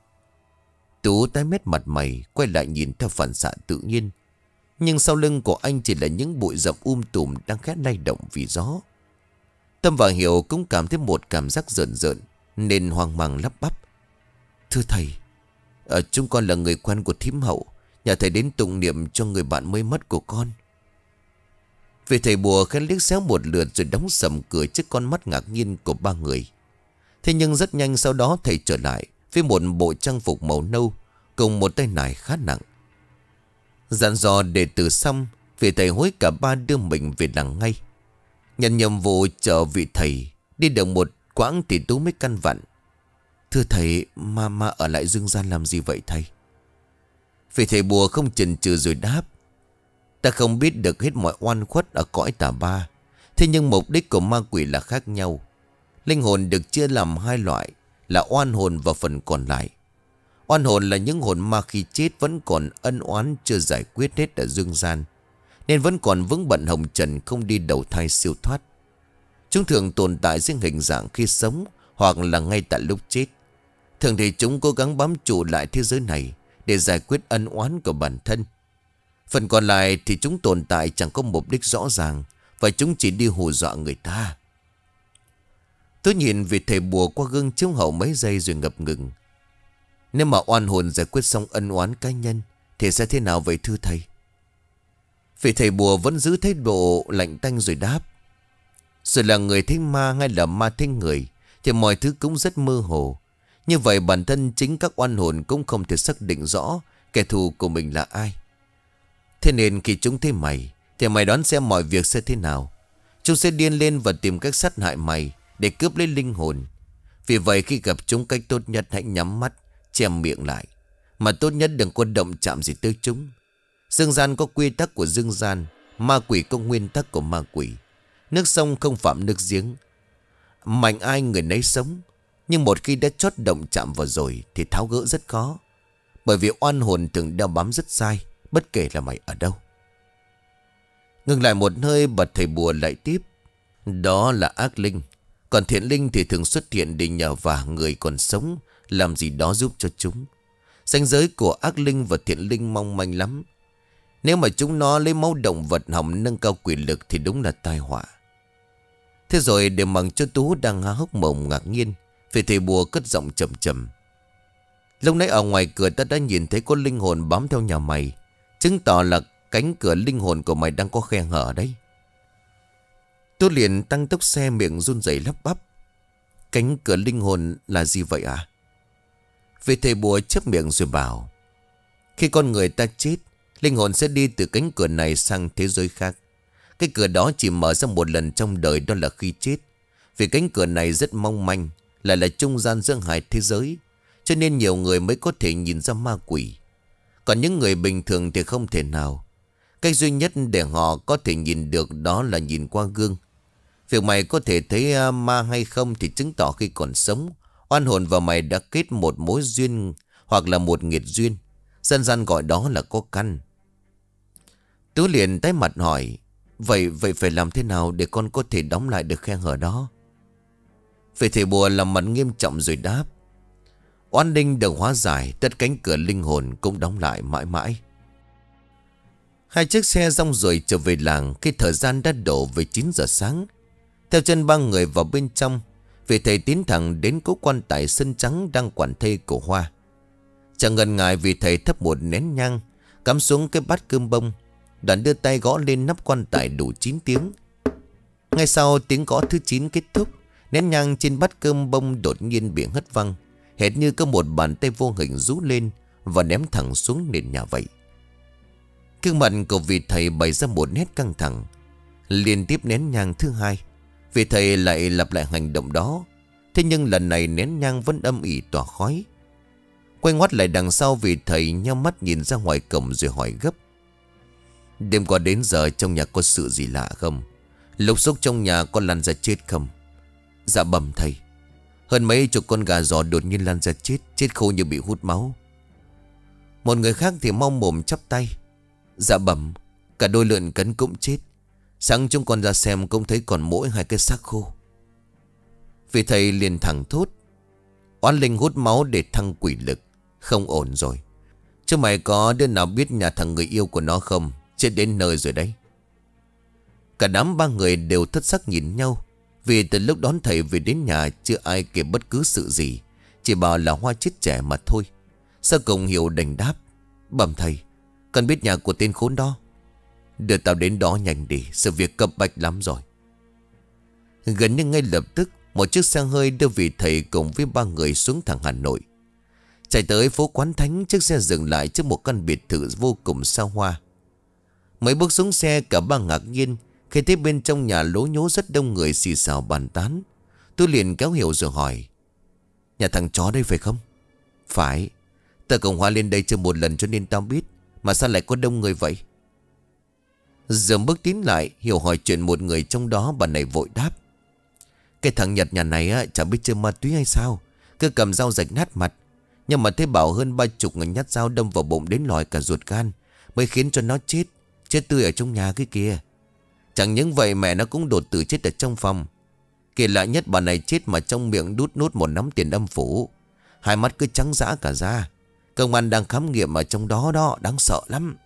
Tú tái mét mặt mày, quay lại nhìn theo phản xạ tự nhiên. Nhưng sau lưng của anh chỉ là những bụi rậm um tùm đang khẽ lay động vì gió. Tâm và Hiểu cũng cảm thấy một cảm giác rợn rợn nên hoang mang lắp bắp: "Thưa thầy, à, chúng con là người quen của thím Hậu, nhà thầy đến tụng niệm cho người bạn mới mất của con." Vị thầy bùa khẽ liếc xéo một lượt rồi đóng sầm cửa trước con mắt ngạc nhiên của ba người. Thế nhưng rất nhanh sau đó thầy trở lại với một bộ trang phục màu nâu cùng một tay nải khá nặng. Dặn dò đệ tử xong, vị thầy hối cả ba đưa mình về làng ngay. Nhận nhiệm vụ chở vị thầy đi được một quãng thì Tú mới căn vặn: "Thưa thầy, ma ma ở lại dương gian làm gì vậy thầy?" Vị thầy bùa không chần chừ rồi đáp: "Ta không biết được hết mọi oan khuất ở cõi tà ba, thế nhưng mục đích của ma quỷ là khác nhau. Linh hồn được chia làm hai loại là oan hồn và phần còn lại. Oan hồn là những hồn ma khi chết vẫn còn ân oán chưa giải quyết hết ở dương gian, nên vẫn còn vướng bận hồng trần không đi đầu thai siêu thoát. Chúng thường tồn tại dưới hình dạng khi sống hoặc là ngay tại lúc chết. Thường thì chúng cố gắng bám trụ lại thế giới này để giải quyết ân oán của bản thân. Phần còn lại thì chúng tồn tại chẳng có mục đích rõ ràng và chúng chỉ đi hù dọa người ta." Tôi nhìn vị thầy bùa qua gương chiếu hậu mấy giây rồi ngập ngừng: "Nếu mà oan hồn giải quyết xong ân oán cá nhân thì sẽ thế nào vậy thưa thầy?" Vị thầy bùa vẫn giữ thái độ lạnh tanh rồi đáp: "Rồi là người thấy ma hay là ma thấy người thì mọi thứ cũng rất mơ hồ. Như vậy bản thân chính các oan hồn cũng không thể xác định rõ kẻ thù của mình là ai. Thế nên khi chúng thấy mày thì mày đoán xem mọi việc sẽ thế nào. Chúng sẽ điên lên và tìm cách sát hại mày để cướp lấy linh hồn. Vì vậy khi gặp chúng, cách tốt nhất hãy nhắm mắt, che miệng lại, mà tốt nhất đừng có động chạm gì tới chúng. Dương gian có quy tắc của dương gian, ma quỷ có nguyên tắc của ma quỷ. Nước sông không phạm nước giếng, mạnh ai người nấy sống. Nhưng một khi đã chót động chạm vào rồi thì tháo gỡ rất khó, bởi vì oan hồn thường đeo bám rất sai, bất kể là mày ở đâu." Ngừng lại một hơi, bật thầy bùa lại tiếp. Đó là ác linh. Còn thiện linh thì thường xuất hiện để nhờ vả người còn sống làm gì đó giúp cho chúng. Ranh giới của ác linh và thiện linh mong manh lắm. Nếu mà chúng nó lấy máu động vật hỏng nâng cao quyền lực thì đúng là tai họa. Thế rồi để mặc cho Tú đang há hốc mồm ngạc nhiên, vị thầy bùa cất giọng trầm trầm. Lúc nãy ở ngoài cửa ta đã nhìn thấy có linh hồn bám theo nhà mày, chứng tỏ là cánh cửa linh hồn của mày đang có khe hở đấy. Tú liền tăng tốc xe, miệng run rẩy lắp bắp. Cánh cửa linh hồn là gì vậy à? Vị thầy bùa chớp miệng rồi bảo, khi con người ta chết, linh hồn sẽ đi từ cánh cửa này sang thế giới khác. Cái cửa đó chỉ mở ra một lần trong đời, đó là khi chết. Vì cánh cửa này rất mong manh, lại là trung gian giữa hai thế giới, cho nên nhiều người mới có thể nhìn ra ma quỷ. Còn những người bình thường thì không thể nào. Cách duy nhất để họ có thể nhìn được đó là nhìn qua gương. Việc mày có thể thấy ma hay không thì chứng tỏ khi còn sống, oan hồn và mày đã kết một mối duyên hoặc là một nghiệt duyên. Dân gian gọi đó là có căn. Tú liền tái mặt hỏi, Vậy vậy phải làm thế nào để con có thể đóng lại được khe hở đó? Vị thầy bùa làm mặt nghiêm trọng rồi đáp, oan linh được hóa giải, tất cánh cửa linh hồn cũng đóng lại mãi mãi. Hai chiếc xe rong ruổi trở về làng khi thời gian đã đổ về chín giờ sáng. Theo chân ba người vào bên trong, vị thầy tiến thẳng đến cố quan tài sân trắng đang quản thây của Hoa. Chẳng ngần ngại, vị thầy thắp một nén nhang, cắm xuống cái bát cơm bông, đoạn đưa tay gõ lên nắp quan tài đủ chín tiếng. Ngay sau tiếng gõ thứ chín kết thúc, nén nhang trên bát cơm bông đột nhiên bị hất văng, hệt như có một bàn tay vô hình rú lên và ném thẳng xuống nền nhà vậy. Gương mặt của vị thầy bày ra một nét căng thẳng. Liên tiếp nén nhang thứ hai, vị thầy lại lặp lại hành động đó. Thế nhưng lần này nén nhang vẫn âm ỉ tỏa khói. Quay ngoắt lại đằng sau, vị thầy nhắm mắt nhìn ra ngoài cổng rồi hỏi gấp, đêm qua đến giờ trong nhà có sự gì lạ không? Lục xúc trong nhà có lăn ra chết không? Dạ bẩm thầy, hơn mấy chục con gà giò đột nhiên lăn ra chết, chết khô như bị hút máu. Một người khác thì mau mồm chắp tay, dạ bẩm, cả đôi lợn cấn cũng chết. Sáng chúng con ra xem cũng thấy còn mỗi hai cái xác khô. Vị thầy liền thẳng thốt, oán linh hút máu để thăng quỷ lực, không ổn rồi. Chứ mày có đứa nào biết nhà thằng người yêu của nó không? Chết đến nơi rồi đấy. Cả đám ba người đều thất sắc nhìn nhau, vì từ lúc đón thầy về đến nhà chưa ai kể bất cứ sự gì, chỉ bảo là Hoa chết trẻ mà thôi. Sau cùng Hiểu đành đáp, bẩm thầy, con biết nhà của tên khốn đó. Đưa tao đến đó nhanh đi, sự việc cấp bách lắm rồi. Gần như ngay lập tức, một chiếc xe hơi đưa vị thầy cùng với ba người xuống thẳng Hà Nội. Chạy tới phố Quán Thánh, chiếc xe dừng lại trước một căn biệt thự vô cùng xa hoa. Mới bước xuống xe, cả ba ngạc nhiên khi thấy bên trong nhà lố nhố rất đông người xì xào bàn tán. Tôi liền kéo Hiểu rồi hỏi, nhà thằng chó đây phải không? Phải, tao cùng Hoa lên đây chưa một lần cho nên tao biết. Mà sao lại có đông người vậy? Giờ bước tiến lại, Hiểu hỏi chuyện một người trong đó. Bà này vội đáp, cái thằng Nhật nhà này á, chẳng biết chơi ma túy hay sao, cứ cầm dao rạch nát mặt. Nhưng mà thấy bảo hơn ba chục người nhát dao đâm vào bụng đến lòi cả ruột gan, mới khiến cho nó chết. Chết tươi ở trong nhà cái kia. Chẳng những vậy, mẹ nó cũng đột tử chết ở trong phòng. Kỳ lạ nhất, bà này chết mà trong miệng đút nút một nắm tiền âm phủ, hai mắt cứ trắng dã cả da. Công an đang khám nghiệm ở trong đó đó, đáng sợ lắm.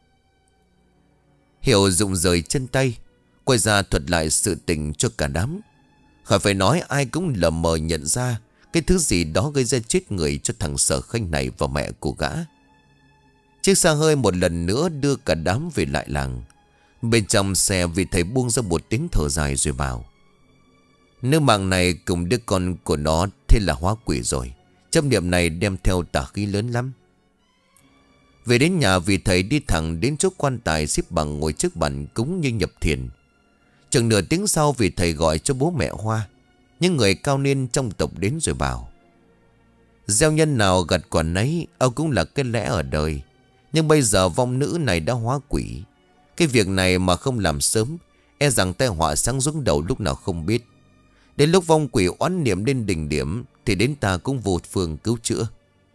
Hiểu rụng rời chân tay, quay ra thuật lại sự tình cho cả đám. Khỏi phải nói, ai cũng lờ mờ nhận ra cái thứ gì đó gây ra chết người cho thằng Sở Khanh này và mẹ của gã. Chiếc xe hơi một lần nữa đưa cả đám về lại làng. Bên trong xe, vị thầy buông ra một tiếng thở dài rồi bảo, nữ mạng này cùng đứa con của nó thế là hóa quỷ rồi. Chấp niệm này đem theo tà khí lớn lắm. Về đến nhà, vị thầy đi thẳng đến chỗ quan tài xếp bằng ngồi trước bàn cúng như nhập thiền. Chừng nửa tiếng sau, vị thầy gọi cho bố mẹ Hoa, những người cao niên trong tộc đến rồi bảo, gieo nhân nào gặt quả nấy, âu cũng là cái lẽ ở đời. Nhưng bây giờ vong nữ này đã hóa quỷ. Cái việc này mà không làm sớm, e rằng tai họa sáng xuống đầu lúc nào không biết. Đến lúc vong quỷ oán niệm lên đỉnh điểm thì đến ta cũng vô phương cứu chữa.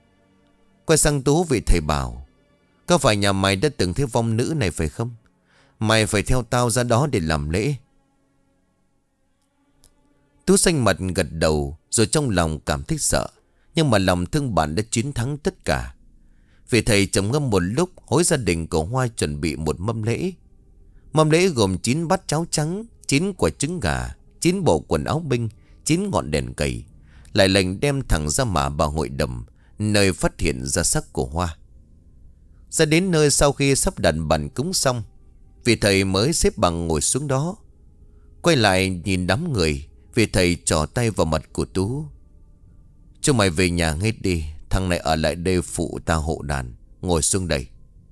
Quay sang Tú, vị thầy bảo, có phải nhà mày đã từng thấy vong nữ này phải không? Mày phải theo tao ra đó để làm lễ. Tú xanh mặt gật đầu, rồi trong lòng cảm thấy sợ. Nhưng mà lòng thương bạn đã chiến thắng tất cả. Vì thầy trầm ngâm một lúc, hối gia đình của Hoa chuẩn bị một mâm lễ. Mâm lễ gồm chín bát cháo trắng, chín quả trứng gà, chín bộ quần áo binh, chín ngọn đèn cầy. Lại lệnh đem thẳng ra mả bà hội đồng, nơi phát hiện ra xác của Hoa. Ra đến nơi sau khi sắp đặt bàn cúng xong, vị thầy mới xếp bằng ngồi xuống đó. Quay lại nhìn đám người, vị thầy trỏ tay vào mặt của Tú. Chúng mày về nhà ngay đi, thằng này ở lại đây phụ ta hộ đàn. Ngồi xuống đây.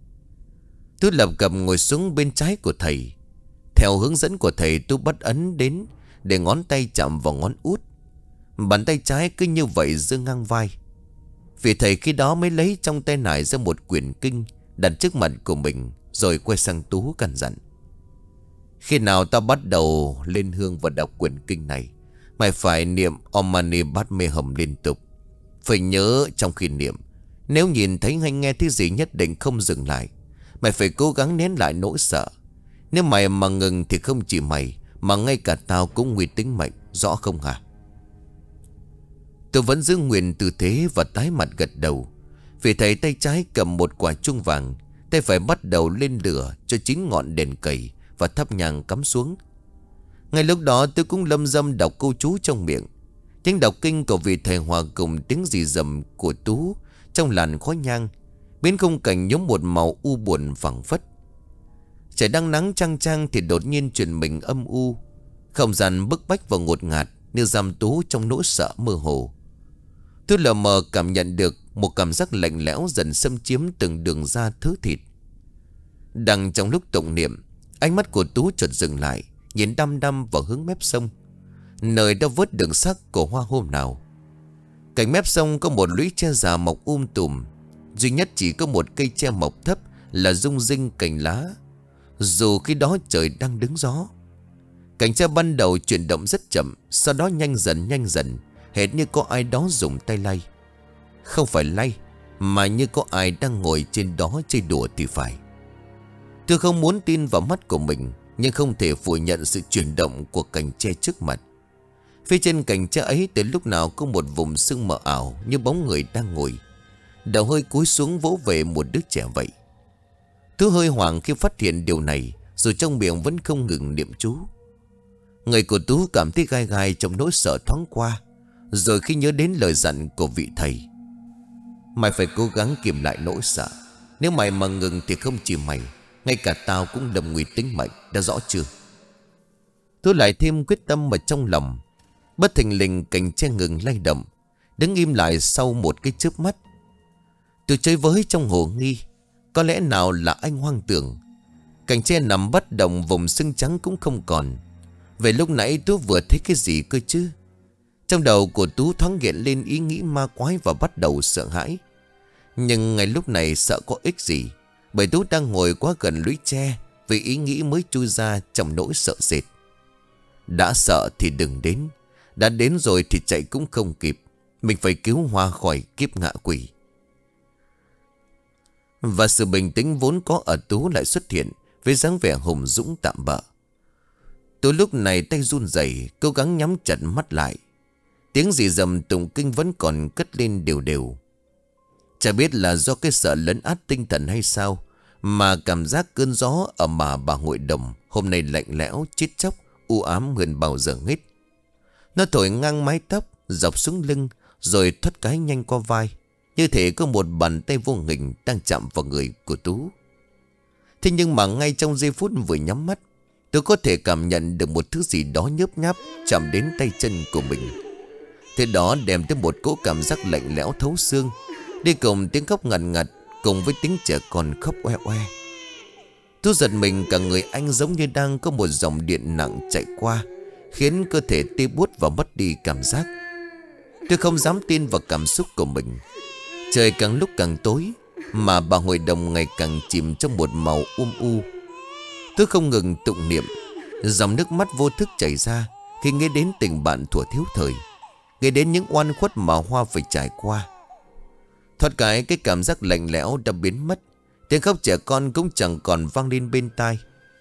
Tú lập cập ngồi xuống bên trái của thầy. Theo hướng dẫn của thầy, Tú bắt ấn đến để ngón tay chạm vào ngón út. Bàn tay trái cứ như vậy giơ ngang vai. Vị thầy khi đó mới lấy trong tay nải ra một quyển kinh đặt trước mặt của mình, rồi quay sang Tú căn dặn. Khi nào ta bắt đầu lên hương và đọc quyển kinh này, mày phải niệm Om Mani Padme Hum liên tục. Phải nhớ trong khi niệm, nếu nhìn thấy hay nghe thấy gì nhất định không dừng lại. Mày phải cố gắng nén lại nỗi sợ. Nếu mày mà ngừng thì không chỉ mày mà ngay cả tao cũng nguy tính mệnh. Rõ không hả? Tôi vẫn giữ nguyên tư thế và tái mặt gật đầu. Vì thầy tay trái cầm một quả chuông vàng, tay phải bắt đầu lên lửa cho chín ngọn đèn cầy và thắp nhang cắm xuống. Ngay lúc đó tôi cũng lâm dâm đọc câu chú trong miệng. Tiếng đọc kinh của vị thầy hòa cùng tiếng rì rầm của Tú trong làn khói nhang, biến khung cảnh nhóm một màu u buồn phảng phất. Trời đang nắng chang chang thì đột nhiên chuyển mình âm u. Không gian bức bách và ngột ngạt như giam Tú trong nỗi sợ mơ hồ. Tôi lờ mờ cảm nhận được một cảm giác lạnh lẽo dần xâm chiếm từng đường da thớ thịt. Đang trong lúc tụng niệm, ánh mắt của Tú chợt dừng lại, nhìn đăm đăm vào hướng mép sông, nơi đã vớt được xác của Hoa hôm nào. Cạnh mép sông có một lũy tre già mọc um tùm, duy nhất chỉ có một cây tre mọc thấp là rung rinh cành lá, dù khi đó trời đang đứng gió. Cành tre ban đầu chuyển động rất chậm, sau đó nhanh dần nhanh dần, hệt như có ai đó dùng tay lay. Không phải lay, mà như có ai đang ngồi trên đó chơi đùa thì phải. Tôi không muốn tin vào mắt của mình, nhưng không thể phủ nhận sự chuyển động của cành tre trước mặt. Phía trên cành tre ấy từ lúc nào có một vùng sương mờ ảo như bóng người đang ngồi, đầu hơi cúi xuống vỗ về một đứa trẻ vậy. Tôi hơi hoảng khi phát hiện điều này, rồi trong miệng vẫn không ngừng niệm chú. Người của Tú cảm thấy gai gai trong nỗi sợ thoáng qua. Rồi khi nhớ đến lời dặn của vị thầy, mày phải cố gắng kiềm lại nỗi sợ. Nếu mày mà ngừng thì không chỉ mày, ngay cả tao cũng đầm nguy tính mệnh. Đã rõ chưa? Tôi lại thêm quyết tâm ở trong lòng. Bất thình lình cành tre ngừng lay động, đứng im lại sau một cái chớp mắt. Tôi chơi với trong hồ nghi, có lẽ nào là anh hoang tưởng. Cành tre nằm bất động, vùng sưng trắng cũng không còn. Về lúc nãy tôi vừa thấy cái gì cơ chứ? Trong đầu của Tú thoáng hiện lên ý nghĩ ma quái và bắt đầu sợ hãi. Nhưng ngay lúc này sợ có ích gì, bởi Tú đang ngồi quá gần lũy tre, vì ý nghĩ mới chui ra trong nỗi sợ sệt. Đã sợ thì đừng đến, đã đến rồi thì chạy cũng không kịp. Mình phải cứu Hoa khỏi kiếp ngạ quỷ. Và sự bình tĩnh vốn có ở Tú lại xuất hiện với dáng vẻ hùng dũng tạm bợ. Tú lúc này tay run rẩy, cố gắng nhắm chặt mắt lại. Tiếng rì rầm tụng kinh vẫn còn cất lên đều đều. Chả biết là do cái sợ lấn át tinh thần hay sao, mà cảm giác cơn gió ở mà bà hội đồng hôm nay lạnh lẽo, chết chóc, u ám hơn bao giờ hết. Nó thổi ngang mái tóc, dọc xuống lưng, rồi thoát cái nhanh qua vai, như thể có một bàn tay vô hình đang chạm vào người của Tú. Thế nhưng mà ngay trong giây phút vừa nhắm mắt, tôi có thể cảm nhận được một thứ gì đó nhớp nháp chạm đến tay chân của mình. Thế đó đem tới một cỗ cảm giác lạnh lẽo thấu xương, đi cùng tiếng khóc ngặt ngặt, cùng với tiếng trẻ con khóc oe oe. Tôi giật mình, cả người anh giống như đang có một dòng điện nặng chạy qua, khiến cơ thể tê buốt và mất đi cảm giác. Tôi không dám tin vào cảm xúc của mình. Trời càng lúc càng tối, mà bà hội đồng ngày càng chìm trong một màu um u. Tôi không ngừng tụng niệm, dòng nước mắt vô thức chảy ra khi nghĩ đến tình bạn thuở thiếu thời, nghĩ đến những oan khuất mà Hoa phải trải qua. Thoát cái cái cảm giác lạnh lẽo đã biến mất, tiếng khóc trẻ con cũng chẳng còn vang lên bên tai.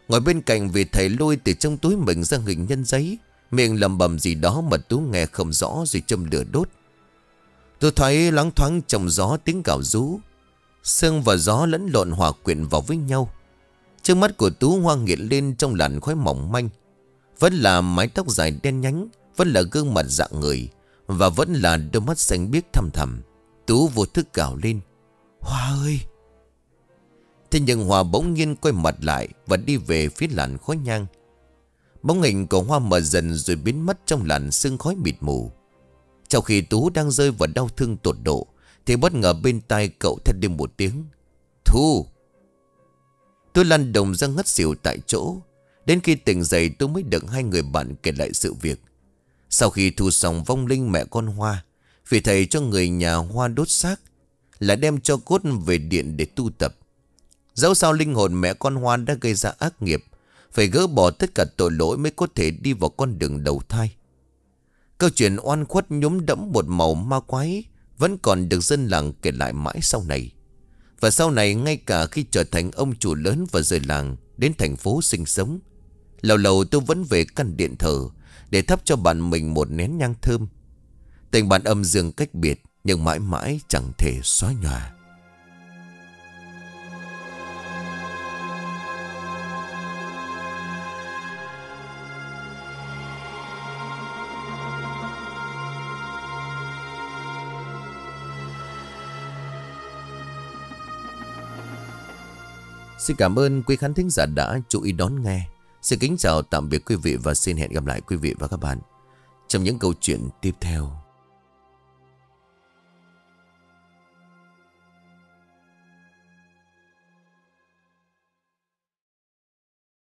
Ngồi bên cạnh vì thầy lôi từ trong túi mình ra hình nhân giấy, miệng lầm bầm gì đó mà Tú nghe không rõ rồi châm lửa đốt. Tôi thấy loáng thoáng trong gió tiếng gào rú. Sương và gió lẫn lộn hòa quyện vào với nhau. Trước mắt của Tú hoa nghiện lên trong làn khói mỏng manh. Vẫn là mái tóc dài đen nhánh, vẫn là gương mặt dạng người, và vẫn là đôi mắt xanh biếc thầm thầm. Tú vô thức gào lên: Hoa ơi! Thế nhưng Hoa bỗng nhiên quay mặt lại và đi về phía làn khói nhang. Bóng hình của Hoa mờ dần rồi biến mất trong làn sương khói mịt mù. Trong khi Tú đang rơi vào đau thương tột độ, thì bất ngờ bên tai cậu thét lên một tiếng: Thu! Tôi lăn đồng ra ngất xỉu tại chỗ. Đến khi tỉnh dậy tôi mới được hai người bạn kể lại sự việc. Sau khi thu xong vong linh mẹ con Hoa, vì thầy cho người nhà Hoa đốt xác, là đem cho cốt về điện để tu tập. Dẫu sao linh hồn mẹ con Hoa đã gây ra ác nghiệp, phải gỡ bỏ tất cả tội lỗi mới có thể đi vào con đường đầu thai. Câu chuyện oan khuất nhuốm đẫm một màu ma quái vẫn còn được dân làng kể lại mãi sau này. Và sau này ngay cả khi trở thành ông chủ lớn và rời làng đến thành phố sinh sống, lâu lâu tôi vẫn về căn điện thờ để thắp cho bạn mình một nén nhang thơm. Tình bạn âm dương cách biệt nhưng mãi mãi chẳng thể xóa nhòa. Xin cảm ơn quý khán thính giả đã chú ý đón nghe. Xin kính chào tạm biệt quý vị và xin hẹn gặp lại quý vị và các bạn trong những câu chuyện tiếp theo.